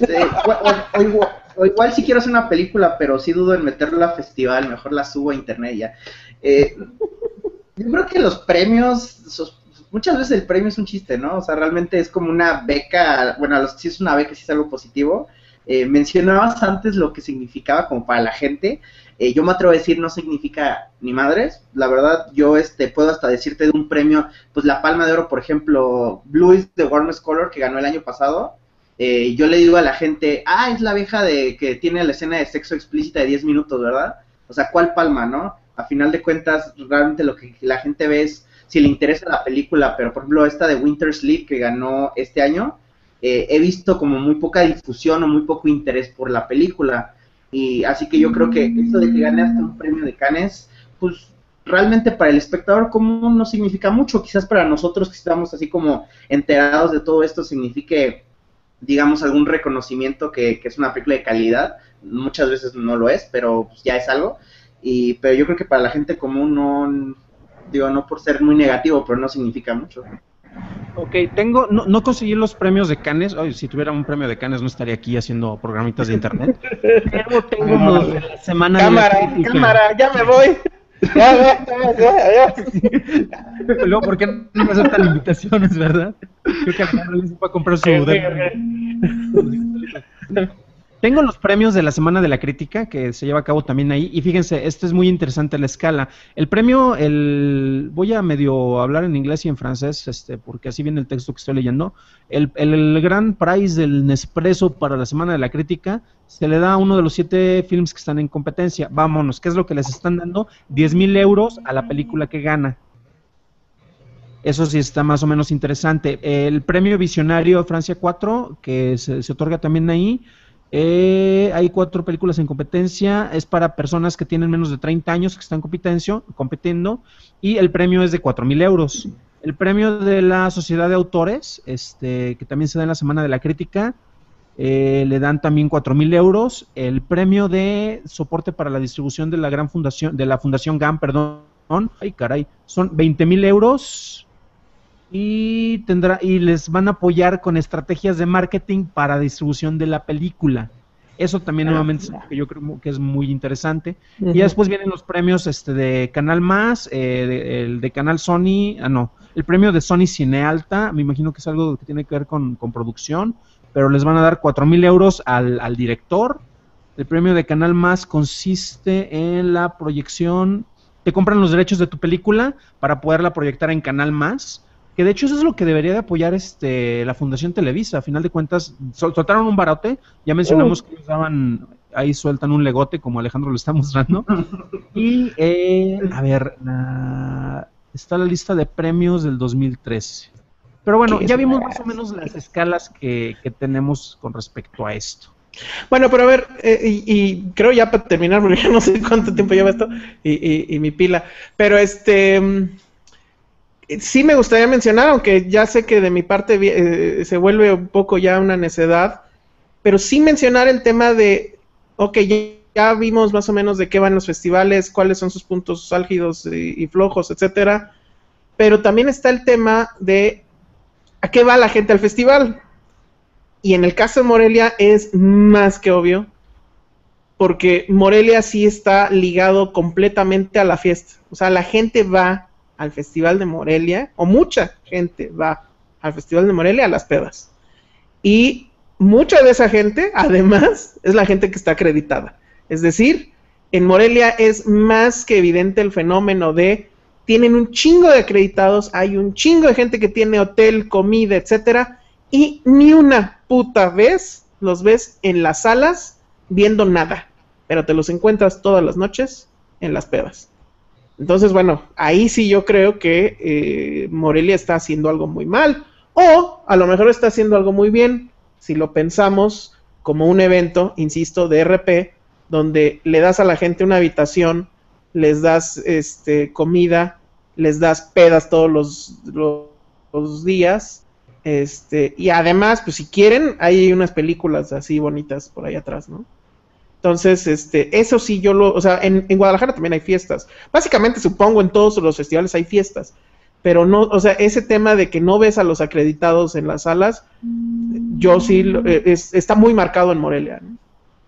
o igual sí quiero hacer una película, pero sí dudo en meterla a festival, mejor la subo a internet ya. Yo creo que los premios, muchas veces el premio es un chiste, ¿no? O sea, realmente es como una beca, bueno, si es una beca, si es algo positivo. Mencionabas antes lo que significaba como para la gente. Yo me atrevo a decir, no significa ni madres. La verdad, yo puedo hasta decirte de un premio, pues la Palma de Oro, por ejemplo, Blue is the Warmest Color, que ganó el año pasado. Yo le digo a la gente, es la vieja que tiene la escena de sexo explícita de 10 minutos, ¿verdad? O sea, ¿cuál palma, no? A final de cuentas, realmente lo que la gente ve es si le interesa la película, pero por ejemplo esta de Winter Sleep que ganó este año, he visto como muy poca difusión o muy poco interés por la película. Y así que yo creo que esto de que gane hasta un premio de Cannes, pues realmente para el espectador común no significa mucho. Quizás para nosotros que estamos así como enterados de todo esto signifique, digamos, algún reconocimiento que es una película de calidad. Muchas veces no lo es, pero pues ya es algo. Pero yo creo que para la gente común no, digo, no por ser muy negativo, pero no significa mucho. Ok, no conseguí los premios de Cannes. Oye, si tuviera un premio de Cannes no estaría aquí haciendo programitas de internet. Pero tengo los de la semana cámara, de la crítica. Cámara, ya me voy. Ya. Luego, ¿por qué no me aceptan invitaciones, verdad? Creo que Alejandro les va a comprar su Tengo los premios de la Semana de la Crítica, que se lleva a cabo también ahí, y fíjense, es muy interesante la escala. El premio, voy a medio hablar en inglés y en francés, porque así viene el texto que estoy leyendo. El gran prize del Nespresso para la Semana de la Crítica se le da a uno de los 7 films que están en competencia. Vámonos, ¿qué es lo que les están dando? 10,000 euros a la película que gana. Eso sí está más o menos interesante. El premio Visionario Francia 4, que se otorga también ahí. Hay 4 películas en competencia, es para personas que tienen menos de 30 años que están compitiendo, y el premio es de 4,000 euros. El premio de la Sociedad de Autores, que también se da en la Semana de la Crítica, le dan también 4,000 euros. El premio de soporte para la distribución de la Fundación GAM, son 20,000 euros. Y les van a apoyar con estrategias de marketing para distribución de la película. Eso también nuevamente es algo que yo creo que es muy interesante. Y después vienen los premios de Canal Más, el de Canal Sony, el premio de Sony Cinealta, me imagino que es algo que tiene que ver con producción, pero les van a dar 4,000 euros al director. El premio de Canal Más consiste en la proyección, te compran los derechos de tu película para poderla proyectar en Canal Más. Que de hecho eso es lo que debería de apoyar la Fundación Televisa. A final de cuentas, soltaron un barote, ya mencionamos que ellos ahí sueltan un legote, como Alejandro lo está mostrando. Y, a ver, está la lista de premios del 2013. Pero bueno, ya vimos más o menos las escalas que tenemos con respecto a esto. Bueno, pero a ver, y creo ya para terminar, porque ya no sé cuánto tiempo lleva esto, y mi pila, pero sí me gustaría mencionar, aunque ya sé que de mi parte se vuelve un poco ya una necedad, pero sí mencionar el tema de, ya vimos más o menos de qué van los festivales, cuáles son sus puntos álgidos y flojos, etcétera, pero también está el tema de a qué va la gente al festival. Y en el caso de Morelia es más que obvio, porque Morelia sí está ligado completamente a la fiesta. O sea, la gente va al Festival de Morelia, o mucha gente va al Festival de Morelia a las pedas. Y mucha de esa gente, además, es la gente que está acreditada. Es decir, en Morelia es más que evidente el fenómeno de tienen un chingo de acreditados, hay un chingo de gente que tiene hotel, comida, etcétera, y ni una puta vez los ves en las salas viendo nada, pero te los encuentras todas las noches en las pedas. Entonces, bueno, ahí sí yo creo que Morelia está haciendo algo muy mal, o a lo mejor está haciendo algo muy bien, si lo pensamos como un evento, insisto, de RP, donde le das a la gente una habitación, les das comida, les das pedas todos los días, y además, pues si quieren, hay unas películas así bonitas por ahí atrás, ¿no? Entonces, eso sí o sea, en Guadalajara también hay fiestas. Básicamente, supongo, en todos los festivales hay fiestas, pero no, o sea, ese tema de que no ves a los acreditados en las salas, yo sí, está muy marcado en Morelia, ¿no?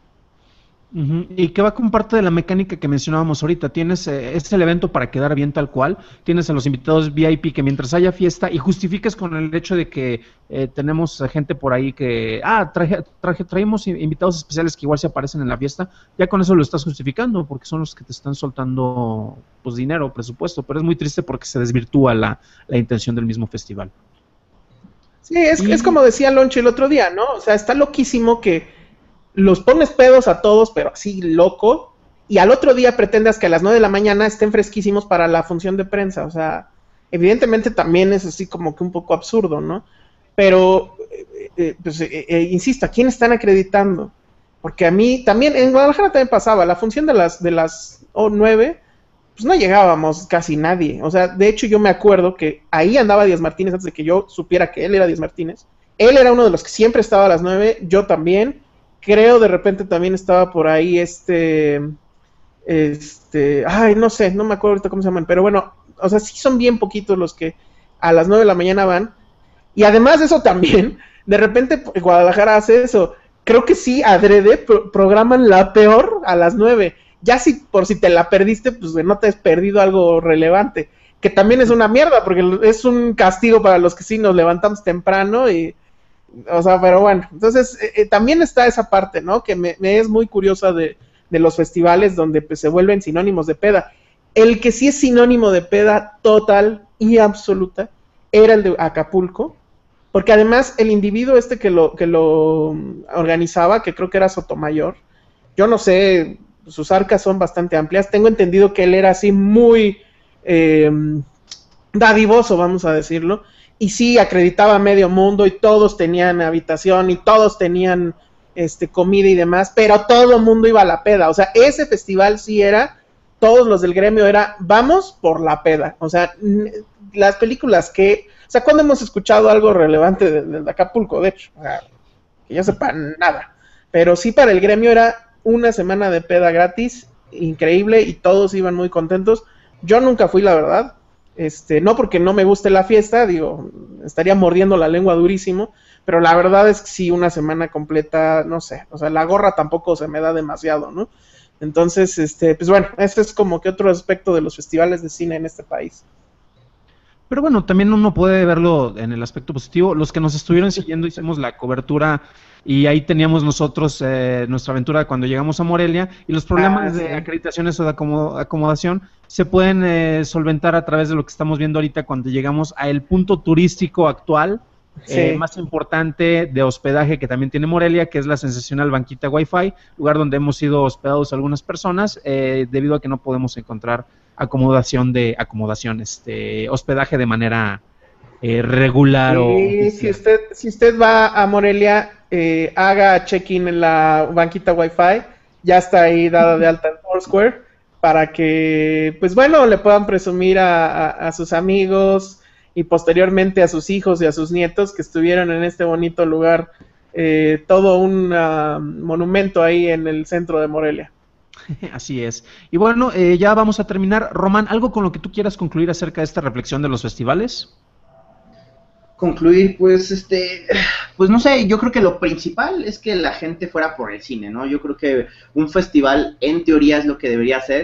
Y que va con parte de la mecánica que mencionábamos ahorita. Tienes es el evento para quedar bien tal cual, tienes a los invitados VIP que mientras haya fiesta y justifiques con el hecho de que tenemos gente por ahí que traemos invitados especiales que igual se aparecen en la fiesta, ya con eso lo estás justificando porque son los que te están soltando pues dinero, presupuesto, pero es muy triste porque se desvirtúa la intención del mismo festival. Sí, es como decía Lonche el otro día, ¿no? O sea, está loquísimo que los pones pedos a todos, pero así loco, y al otro día pretendas que a las 9 de la mañana estén fresquísimos para la función de prensa. O sea, evidentemente también es así como que un poco absurdo, ¿no? Pero, insisto, ¿a quién están acreditando? Porque a mí también, en Guadalajara también pasaba, la función de las 9, pues no llegábamos casi nadie. O sea, de hecho yo me acuerdo que ahí andaba Díaz Martínez antes de que yo supiera que él era Díaz Martínez. Él era uno de los que siempre estaba a las 9, yo también. Creo de repente también estaba por ahí ay, no sé, no me acuerdo ahorita cómo se llaman, pero bueno, o sea, sí son bien poquitos los que a las 9 de la mañana van, y además de eso también, de repente Guadalajara hace eso, creo que sí, adrede, programan la peor a las 9, ya si por si te la perdiste, pues no te has perdido algo relevante, que también es una mierda, porque es un castigo para los que sí nos levantamos temprano y... O sea, pero bueno, entonces también está esa parte, ¿no? Que me es muy curiosa de los festivales donde pues, se vuelven sinónimos de peda. El que sí es sinónimo de peda total y absoluta era el de Acapulco, porque además el individuo que lo organizaba, que creo que era Sotomayor, yo no sé, sus arcas son bastante amplias, tengo entendido que él era así muy dadivoso, vamos a decirlo, y sí, acreditaba a medio mundo y todos tenían habitación y todos tenían comida y demás, pero todo el mundo iba a la peda. O sea, ese festival sí era, todos los del gremio era, vamos por la peda. O sea, las películas o sea, ¿cuándo hemos escuchado algo relevante de Acapulco? De hecho, o sea, que yo sepa nada. Pero sí para el gremio era una semana de peda gratis, increíble, y todos iban muy contentos. Yo nunca fui, la verdad. No porque no me guste la fiesta, digo, estaría mordiendo la lengua durísimo, pero la verdad es que sí, una semana completa, no sé, o sea, la gorra tampoco se me da demasiado, ¿no? Entonces, pues bueno, ese es como que otro aspecto de los festivales de cine en este país. Pero bueno, también uno puede verlo en el aspecto positivo. Los que nos estuvieron siguiendo hicimos la cobertura y ahí teníamos nosotros nuestra aventura cuando llegamos a Morelia, y los problemas de acreditaciones o de acomodación se pueden solventar a través de lo que estamos viendo ahorita cuando llegamos a el punto turístico actual, más importante de hospedaje que también tiene Morelia, que es la sensacional banquita Wi-Fi, lugar donde hemos sido hospedados algunas personas, debido a que no podemos encontrar hospedaje de manera regular. Si usted va a Morelia, haga check-in en la banquita Wi-Fi, ya está ahí dada de alta en Foursquare, para que, pues bueno, le puedan presumir a sus amigos y posteriormente a sus hijos y a sus nietos que estuvieron en este bonito lugar, todo un monumento ahí en el centro de Morelia. Así es. Y bueno, ya vamos a terminar. Román, ¿algo con lo que tú quieras concluir acerca de esta reflexión de los festivales? Concluir, pues, pues no sé, yo creo que lo principal es que la gente fuera por el cine, ¿no? Yo creo que un festival, en teoría, es lo que debería ser.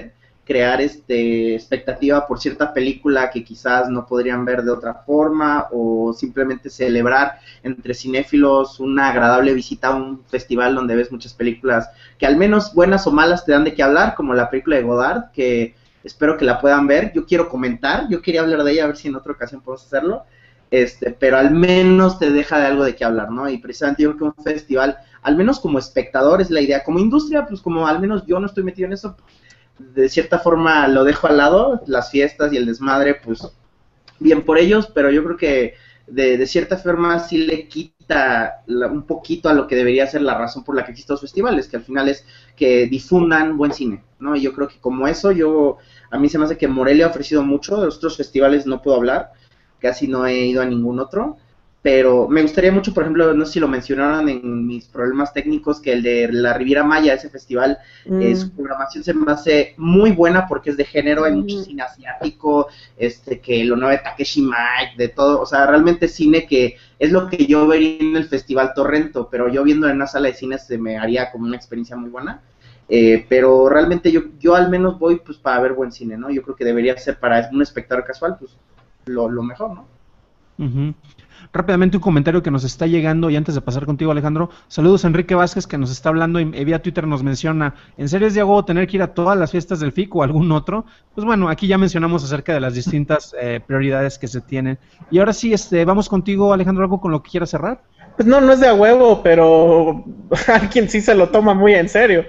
crear expectativa por cierta película que quizás no podrían ver de otra forma, o simplemente celebrar entre cinéfilos una agradable visita a un festival donde ves muchas películas que al menos buenas o malas te dan de qué hablar, como la película de Godard, que espero que la puedan ver. Yo quiero comentar, yo quería hablar de ella, a ver si en otra ocasión podemos hacerlo, pero al menos te deja de algo de qué hablar, ¿no? Y precisamente yo creo que un festival, al menos como espectador es la idea, como industria, pues como al menos yo no estoy metido en eso, de cierta forma lo dejo al lado, las fiestas y el desmadre, pues bien por ellos, pero yo creo que de cierta forma sí le quita un poquito a lo que debería ser la razón por la que existen los festivales, que al final es que difundan buen cine, ¿no? Y yo creo que como eso, a mí se me hace que Morelia ha ofrecido mucho, de los otros festivales no puedo hablar, casi no he ido a ningún otro, pero me gustaría mucho, por ejemplo, no sé si lo mencionaron en mis problemas técnicos, que el de la Riviera Maya, ese festival, su programación se me hace muy buena porque es de género, hay mucho cine asiático, que lo nuevo de Takeshi Miike, de todo, o sea, realmente cine que es lo que yo vería en el Festival Torrento, pero yo viendo en una sala de cine se me haría como una experiencia muy buena. Pero realmente yo al menos voy pues para ver buen cine, ¿no? Yo creo que debería ser para un espectador casual, pues lo mejor, ¿no? Rápidamente un comentario que nos está llegando, y antes de pasar contigo, Alejandro, saludos a Enrique Vázquez, que nos está hablando y vía Twitter nos menciona: ¿en serio es de huevo tener que ir a todas las fiestas del FIC o algún otro? Pues bueno, aquí ya mencionamos acerca de las distintas prioridades que se tienen. Y ahora sí, vamos contigo, Alejandro, ¿algo con lo que quieras cerrar? Pues no es de a huevo, pero alguien sí se lo toma muy en serio.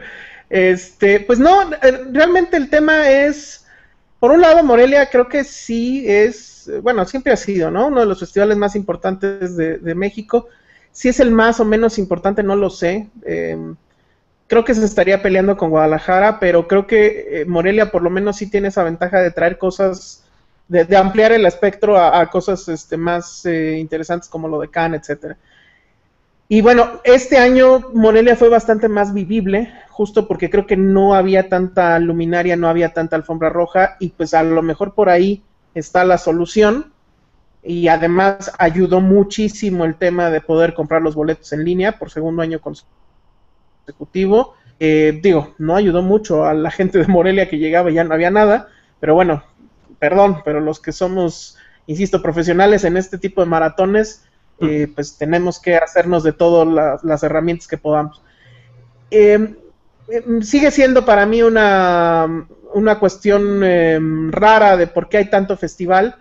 Pues no, realmente el tema es, por un lado, Morelia creo que sí es, bueno, siempre ha sido, ¿no? Uno de los festivales más importantes de México. Si es el más o menos importante, no lo sé. Creo que se estaría peleando con Guadalajara, pero creo que Morelia por lo menos sí tiene esa ventaja de traer cosas, de ampliar el espectro a cosas más interesantes como lo de Cannes, etcétera. Y bueno, este año Morelia fue bastante más vivible, justo porque creo que no había tanta luminaria, no había tanta alfombra roja, y pues a lo mejor por ahí está la solución. Y además ayudó muchísimo el tema de poder comprar los boletos en línea por segundo año consecutivo. No ayudó mucho a la gente de Morelia que llegaba y ya no había nada, pero bueno, perdón, pero los que somos, insisto, profesionales en este tipo de maratones, pues tenemos que hacernos de todas las herramientas que podamos. Sigue siendo para mí una cuestión rara de por qué hay tanto festival.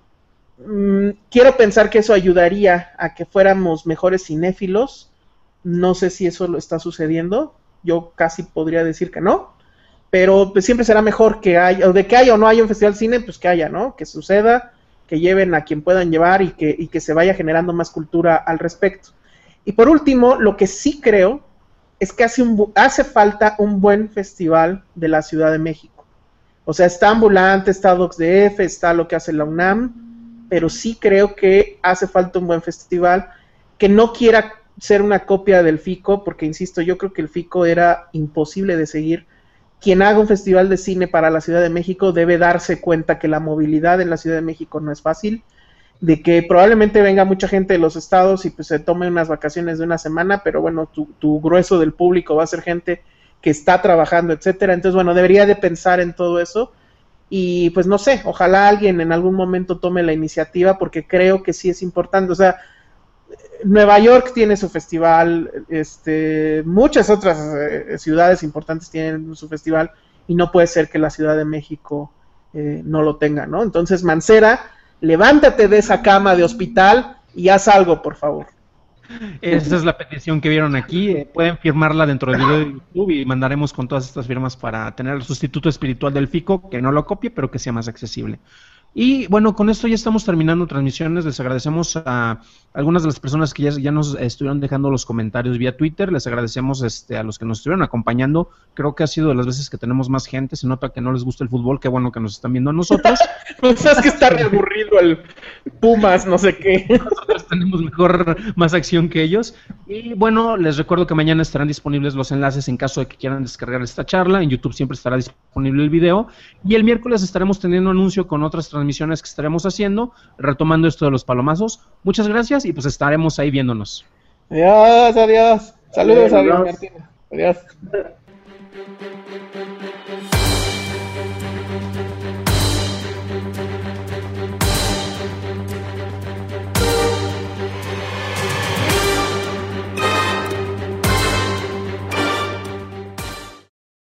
Quiero pensar que eso ayudaría a que fuéramos mejores cinéfilos. No sé si eso lo está sucediendo. Yo casi podría decir que no. Pero pues siempre será mejor que haya, o de que haya o no haya un festival de cine, pues que haya, ¿no? Que suceda, que lleven a quien puedan llevar y que se vaya generando más cultura al respecto. Y por último, lo que sí creo es que hace falta un buen festival de la Ciudad de México. O sea, está Ambulante, está DocsDF, está lo que hace la UNAM, pero sí creo que hace falta un buen festival que no quiera ser una copia del FICO, porque insisto, yo creo que el FICO era imposible de seguir. Quien haga un festival de cine para la Ciudad de México debe darse cuenta que la movilidad en la Ciudad de México no es fácil, de que probablemente venga mucha gente de los estados y pues se tome unas vacaciones de una semana, pero bueno, tu grueso del público va a ser gente que está trabajando, etcétera. Entonces, bueno, debería de pensar en todo eso y pues no sé, ojalá alguien en algún momento tome la iniciativa, porque creo que sí es importante. O sea, Nueva York tiene su festival, muchas otras ciudades importantes tienen su festival, y no puede ser que la Ciudad de México no lo tenga, ¿no? Entonces, Mancera, levántate de esa cama de hospital y haz algo, por favor. Esa es la petición que vieron aquí. Pueden firmarla dentro del video de YouTube y mandaremos con todas estas firmas para tener el sustituto espiritual del FICO, que no lo copie, pero que sea más accesible. Y bueno, con esto ya estamos terminando transmisiones. Les agradecemos a algunas de las personas que ya nos estuvieron dejando los comentarios vía Twitter. Les agradecemos a los que nos estuvieron acompañando. Creo que ha sido de las veces que tenemos más gente. Se nota que no les gusta el fútbol. Qué bueno que nos están viendo a nosotros. Pues es que está reaburrido el Pumas, no sé qué. Nosotros tenemos más acción que ellos. Y bueno, les recuerdo que mañana estarán disponibles los enlaces en caso de que quieran descargar esta charla. En YouTube siempre estará disponible el video. Y el miércoles estaremos teniendo anuncio con otras transmisiones que estaremos haciendo, retomando esto de los palomazos. Muchas gracias y pues estaremos ahí viéndonos. Adiós. Saludos a Martín. Adiós.